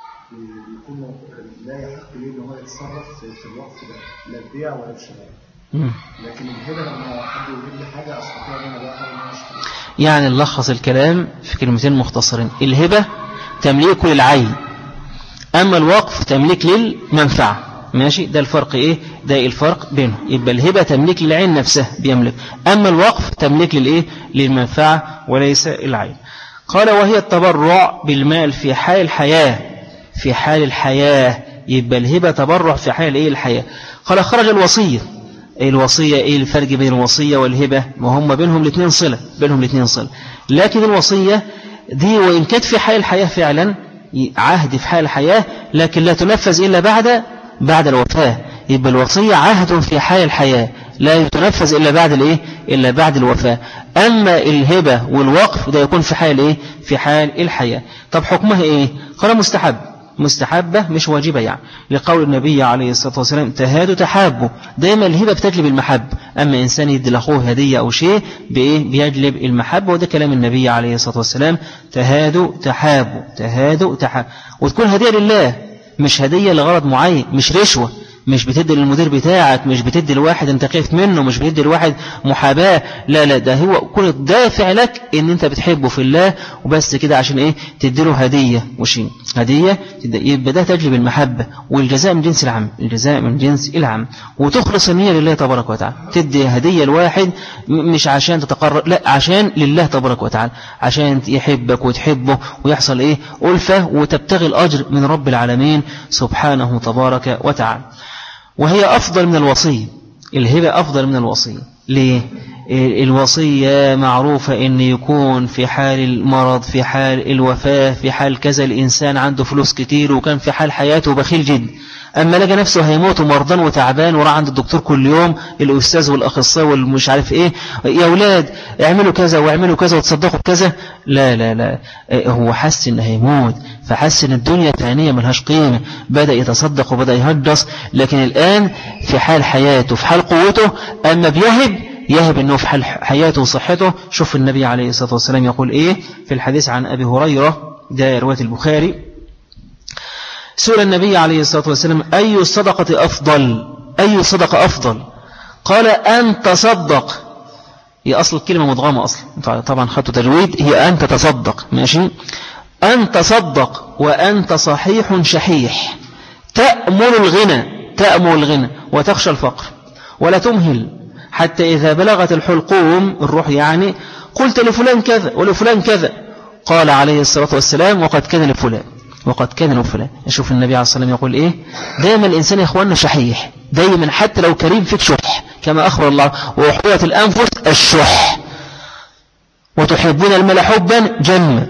يكون لا يحق ليه إنه هو يتصرف في الوقف ده، لا البيع ولا الشراء. لكن الهبة لما حد يجيب لي حاجة أستطيع أن أنا أبيعها وأنا أشتري. يعني نلخص الكلام في كلمتين مختصرين. الهبة تمليك للعين، أما الوقف تمليك للمنفعة. ماشي؟ ده الفرق إيه؟ ده الفرق بينهم. يبقى الهبة تمليك للعين نفسها بيملك، أما الوقف تمليك للإيه؟ للمنفعة وليس العين. قال وهي التبرع بالمال في حال الحياة. في حال الحياة يبقى الهبة تبرع في حال إيه؟ الحياة. قال خرج الوصية. الوصية إيه الفرق بين الوصية والهبة؟ وهم بينهم الاثنين صلة، بينهم الاثنين صلة. لكن الوصية دي وإن كانت في حال الحياة فعلا عهد في حال الحياة، لكن لا تنفذ إلا بعد بعد الوفاة. يبقى الوصية عهد في حال الحياة لا يتنفذ إلا بعد الإيه؟ إلا بعد الوفاة. أما الهبة والوقف ده يكون في حال إيه؟ في حال الحياة. طب حكمها إيه؟ قال مستحب. مستحبة مش واجبة يعني، لقول النبي عليه الصلاة والسلام تهادوا تحابوا. دائما الهبة بتجلب المحب، أما إنسان يدي لأخوه هدية أو شيء بإيه؟ بيجلب المحبة، وده كلام النبي عليه الصلاة والسلام تهادوا تحابوا. تهادوا تحابوا، وتكون هدية لله مش هدية لغرض معين، مش رشوة، مش بتدي للمدير بتاعك، مش بتدي لواحد انت خايف منه، مش بتدي لواحد محاباة، لا لا، ده هو كل دافع لك ان انت بتحبه في الله وبس كده، عشان ايه؟ تدي له هدية وشيء هدية. يبقى ده تجلب المحبة، والجزاء من جنس العمل. الجزاء من جنس العمل. وتخلص النية لله تبارك وتعالى. تدي هدية لواحد مش عشان تتقرب، لا، عشان لله تبارك وتعالى، عشان يحبك وتحبه ويحصل ايه؟ ألفة، وتبتغي الأجر من رب العالمين سبحانه تبارك وتعالى. وهي أفضل من الوصية. الهبة أفضل من الوصية. ليه؟ الوصية معروفة أن يكون في حال المرض، في حال الوفاة، في حال كذا، الإنسان عنده فلوس كتير وكان في حال حياته بخيل جدا، أما لقى نفسه هيموت ومرضان وتعبان وراح عند الدكتور كل يوم، الأستاذ والأخصائي والمش عارف إيه، يا أولاد اعملوا كذا واعملوا كذا وتصدقوا بكذا، لا لا لا، هو حس إنه هيموت، فحس إن الدنيا ثانية ملهاش قيمة، بدأ يتصدق وبدأ يهجص. لكن الآن في حال حياته، في حال قوته، أما بيهب يهب أنه في حال حياته وصحته. شوف النبي عليه الصلاة والسلام يقول إيه في الحديث عن أبي هريرة، ده رواية البخاري. سئل النبي عليه الصلاة والسلام أي الصدقة أفضل؟ أي الصدقة أفضل؟ قال أن تصدق هي أصل الكلمة مدغمة أصلا، طبعا خدوا تجويد، هي أن تتصدق. ماشي، أن تصدق وأنت صحيح شحيح، تأمل الغنى، تأمل الغنى وتخشى الفقر، ولا تمهل حتى إذا بلغت الحلقوم الروح يعني قلت لفلان كذا ولفلان كذا، قال عليه الصلاة والسلام وقد كان لفلان وقد كان لفلان. يشوف النبي عليه الصلاة والسلام يقول إيه؟ دائما الإنسان يا إخواننا شحيح دائما، حتى لو كريم فيك شح، كما أخبر الله وأحضرت الأنفس الشح، وتحبون المال حبا جما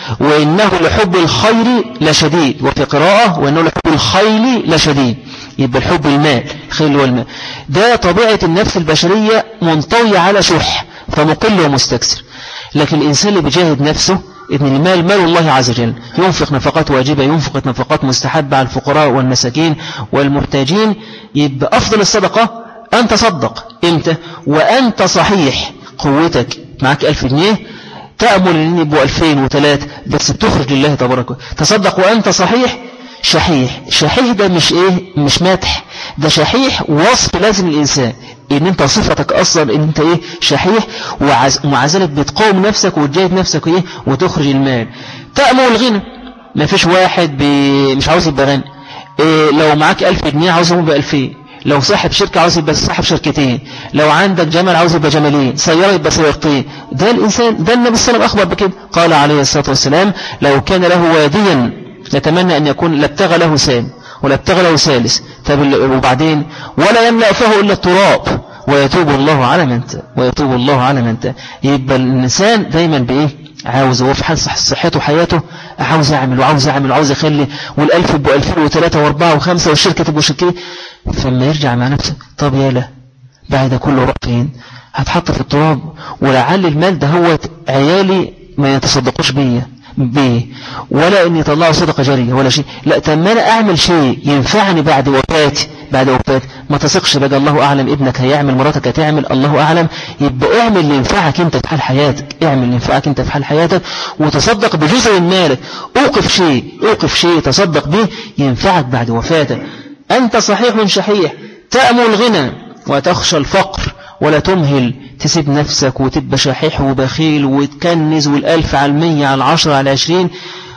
وإنه لحب الخير لشديد، وفي قراءة وإنه لحب الخيل لشديد. يبقى الحب المال، الخيل والمال ده طبيعة النفس البشرية منطوية على شح، فمقل ومستكثر. لكن الإنسان اللي بيجاهد نفسه، إن المال مال الله عز وجل، ينفق نفقات واجبة، ينفق نفقات مستحبة على الفقراء والمساكين والمحتاجين، يبقى أفضل الصدقة أن تصدق. إمتى؟ وأنت صحيح، قوتك معك ألف جنيه، تأمل أن يبقوا ألفين وثلاث، بس بتخرج لله تبارك. تصدق وأنت صحيح شحيح. شحيح ده مش إيه؟ مش مدح، ده شحيح وصف لازم الإنسان، إن أنت صفتك أصلا إن أنت إيه؟ شحيح، ومع ذلك بتقوم نفسك وتجاهد نفسك إيه؟ وتخرج المال. تأمل الغنى، ما فيش واحد ب... مش عاوز يبقى غني. إيه لو معاك ألف جنيه عاوز يبقى ألفين، لو صاحب شركة عاوز يبقى صاحب شركتين، لو عندك جمل عاوز يبقى جملين، سيارة يبقى سيارتين. ده الإنسان، ده النبي صلى الله عليه وسلم أخبر بكده، قال عليه الصلاة والسلام لو كان له واديا نتمنى أن يكون لابتغى له سام ولابتغى له ثالث. وبعدين ولا يملأ فيه إلا التراب ويتوب الله على من تاب ويتوب الله على من تاب. يبقى الإنسان دايما بإيه؟ عاوز، هو في حال صحته وحياته عاوز يعمل وعاوز يعمل وعاوز يخلي، والألف يبقوا ألفين وثلاثة وأربعة وخمسة والشركة تبقوا شركة. فلما يرجع مع نفسه، طب يا له بعد كله راح فين؟ هتحط في التراب. ولعل المال ده هو عيالي ما يتصدقوش بيه بيه ولا ان يطلعوا صدقه جاريه ولا شيء، لا طب ما انا اعمل شيء ينفعني بعد وفاتي. بعد وفاتي ما تثقش بقى، الله اعلم ابنك هيعمل، مراتك هتعمل، الله اعلم. يبقى اعمل اللي ينفعك انت في حال حياتك، اعمل اللي ينفعك انت في حال حياتك، وتصدق بجزء من مالك. اوقف شيء اوقف شيء تصدق به ينفعك بعد وفاتك. أنت صحيح شحيح، تأمل الغنى وتخشى الفقر، ولا تمهل تسيب نفسك وتبقى شحيح وبخيل وتكنز، والألف على المية على العشرة على العشرين،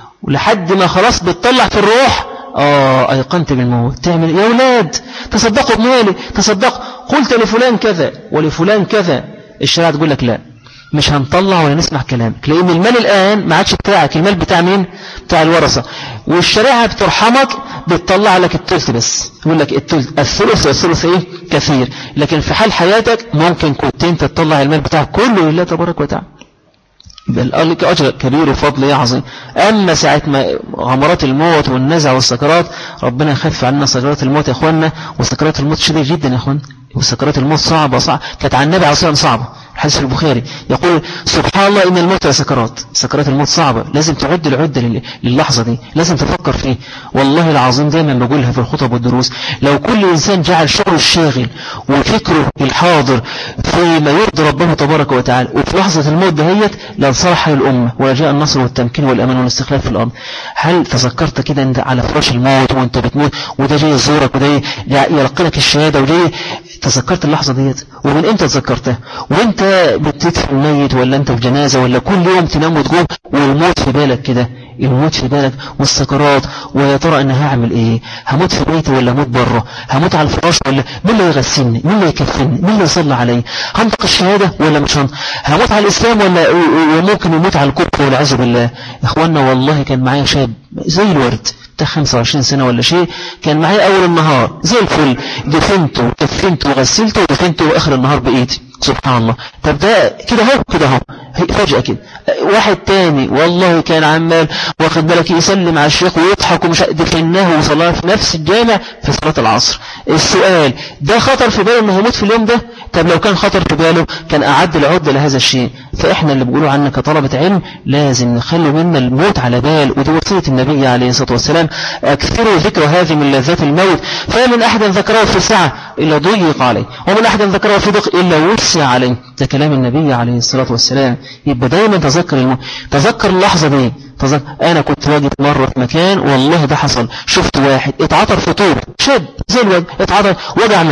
ولحد ما خلاص بتطلع في الروح آه أيقنت بالموت. تعمل يا أولاد تصدقوا بمالي، تصدق قلت لفلان كذا ولفلان كذا. الشريعة تقول لك لا، مش هنطلع ولا نسمع كلامك، لأن المال الآن ما عادش بتاعك، المال بتاع مين؟ بتاع الورثة. والشريعة بترحمك، بتطلع لك الثلث بس، يقول لك الثلث، الثلث والثلث ايه؟ كثير. لكن في حال حياتك ممكن كنت انت تطلع المال بتاعك كله لله تبارك وتعالى، بل لك أجر كبير وفضل عظيم. أما ساعة ما غمرات الموت والنزع والسكرات، ربنا يخف عنا سكرات الموت يا أخوانا. وسكرات الموت شديد جدا يا أخوانا، وسكرات الموت صعبة صعبة. كانت عن النبي عليه الصلاة والسلام صعبة، الحديث في البخاري يقول سبحان الله إن الموت سكرات، سكرات الموت صعبة. لازم تعد العدة للحظة دي، لازم تفكر فيه. والله العظيم دايما بقولها في الخطب والدروس، لو كل إنسان جعل شغله الشاغل وفكره الحاضر فيما يرضي ربنا تبارك وتعالى، وفي لحظة الموت دهيت لانصلح الأمة وجاء النصر والتمكين والأمان والاستقلال في الأرض. هل تذكرت كده أنت على فراش الموت وأنت بتموت، وده جاي يزورك وده يلقنك الشهادة وده، تذكرت اللحظة ديت؟ ومن امتى تذكرتها؟ وانت بتدفن الميت ولا انت في جنازة ولا كل يوم تنام وتقوم والموت في بالك كده، الموت في بالك والسكرات، ويا ترى انا هعمل ايه؟ هموت في بيتي ولا هموت بره؟ هموت على الفراش ولا مين اللي يغسلني؟ مين اللي يكفني؟ مين اللي يصلي علي؟ هنطق الشهادة ولا مش هنطق؟ هموت على الاسلام ولا وممكن يموت على الكفر والعياذ بالله؟ يا اخوانا والله كان معايا شاب زي الورد بتاع خمسة وعشرين سنة ولا شيء، كان معايا اول النهار زي الفل، دفنته وكفنته وغسلته ودفنته واخر النهار بايدي. سبحان الله. طب ده كده اهو كده اهو فجأة كده. واحد تاني والله كان عمال واخد بالك يسلم على الشيخ ويضحك ومش دفناه وصلاه في نفس الجامع في صلاة العصر. السؤال ده خطر في باله انه يموت في اليوم ده؟ طب لو كان خطر في باله كان أعد العدة لهذا الشيء. فإحنا اللي بيقولوا عنك كطلبة علم لازم نخلي منا الموت على بال، ودي وصية النبي عليه الصلاة والسلام، أكثروا ذكر هذه من لذات الموت، فمن أحد ذكره في ساعة إلا ضيق عليه، ومن أحد ذكره في ضيق إلا وسع عليه. ده كلام النبي عليه الصلاة والسلام. يبقى دايما تذكر الموت، تذكر اللحظة دي. تذكر أنا كنت واجد مرة في مكان والله ده حصل، شفت واحد اتعطر في طوب، شاب زي الواد اتعطر وجع مات،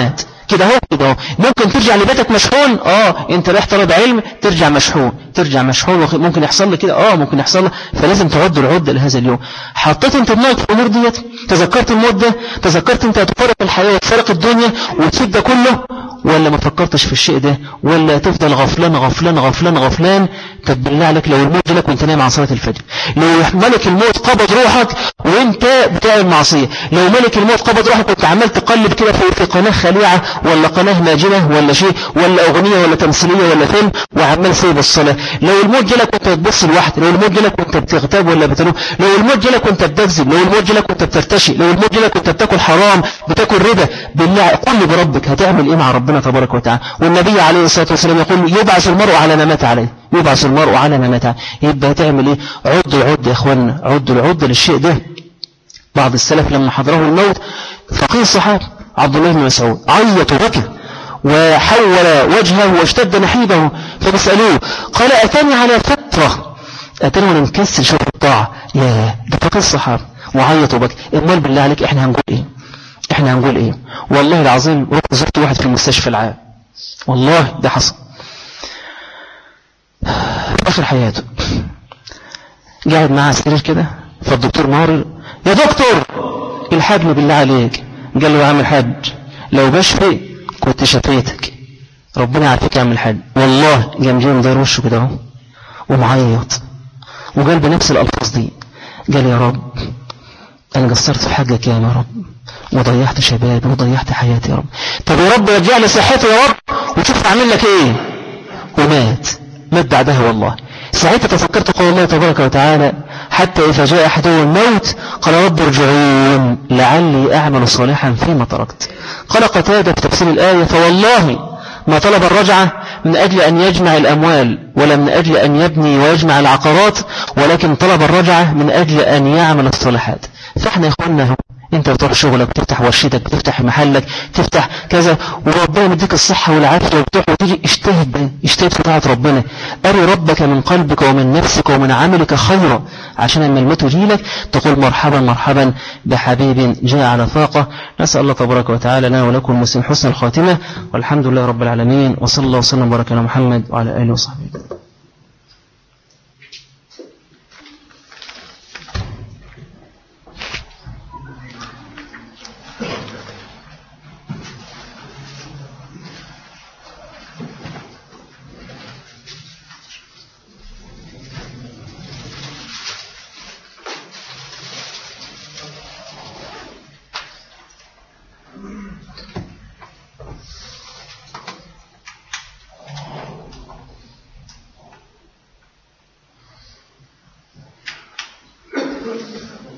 كده اهو كده اهو. ممكن ترجع لبيتك مشحون، اه انت رايح طلب علم ترجع مشحون، ترجع مشحون، ممكن يحصل لك كده، اه ممكن يحصل لك، فلازم تعد العده لهذا اليوم. حطيت انت دماغك في الامور ديت، تذكرت الموت ده، تذكرت انت هتفارق الحياه وتفارق الدنيا وتسيب ده كله، ولا ما فكرتش في الشيء ده، ولا تفضل غفلان غفلان غفلان غفلان. طب بالله عليك لو الموت جالك وانت نايم عن صلاه الفجر، لو ملك الموت قبض روحك وانت بتعمل معصيه، لو ملك الموت قبض روحك وانت عمال تقلب كده في قناه خليعه ولا قناه ماجنه ولا شيء ولا اغنيه ولا تمثيليه ولا فيلم وعمال سايب الصلاه، لو الموت جالك وانت بتبص لوحدك، لو الموت جالك وانت بتغتاب ولا بتنوم، لو الموت جالك وانت بتكذب، لو الموت جالك وانت بترتشي، لو الموت جالك وانت بتاكل حرام بتاكل ربا، بالله قل بربك هتعمل ايه مع ربنا تبارك وتعالى؟ والنبي عليه الصلاه والسلام يقول يبعث المرء على ما مات عليه، يبعث المرء على ما مات عليه. يبقى هتعمل ايه؟ عدوا العد يا اخوانا، عدوا العد للشيء ده. بعض السلف لما حضره الموت فقيل الصحابه عبد الله بن مسعود عيط وبكى وحول وجهه واشتد نحيبه، فبسألوه قال أتاني على فترة، أتاني وانا مكسل شر الطاعة، يا ده فقيل الصحابة وعيط وبكى. امال بالله عليك احنا هنقول ايه؟ احنا هنقول ايه؟ والله العظيم رحت زرت واحد في المستشفى العام، والله ده حصل في آخر حياته، قاعد معاه سرير كده، فالدكتور مارر يا دكتور الحاجني بالله عليك. قال له يا عم الحاج لو بشفي كنت شفيتك، ربنا يعافيك يا عم الحاج. والله قام جاي مدير وشه كده اهو ومعيط وقال بنفس الألفاظ دي، قال يا رب أنا قصرت في حقك يا رب وضيعت شبابي وضيعت حياتي يا رب، طب يا رب رجع لي صحتي يا رب وشوف أعمل لك إيه. ومات، مات بعدها. والله ساعتها تفكرت قول الله تبارك وتعالى حتى إذا جاء أحدهم الموت قال رب ارجعون لعلي أعمل صالحا فيما تركت. قال قتادة في تفسير الآية فوالله ما طلب الرجعة من أجل أن يجمع الأموال ولا من أجل أن يبني ويجمع العقارات، ولكن طلب الرجعة من أجل أن يعمل الصالحات. فإحنا يا إخواننا انت بتروح شغلك، بتفتح ورشتك، بتفتح محلك، تفتح كذا، وربنا يديك الصحة والعافية وبتروح وتيجي، اجتهد اجتهد في طاعة ربنا، أري ربك من قلبك ومن نفسك ومن عملك خيرا، عشان لما الموت يجيلك تقول مرحبا مرحبا بحبيب جاء على فاقة. نسأل الله تبارك وتعالى لنا ولكم المسلم حسن الخاتمة، والحمد لله رب العالمين، وصلى الله وسلم وبارك على محمد وعلى آله وصحبه. Thank you.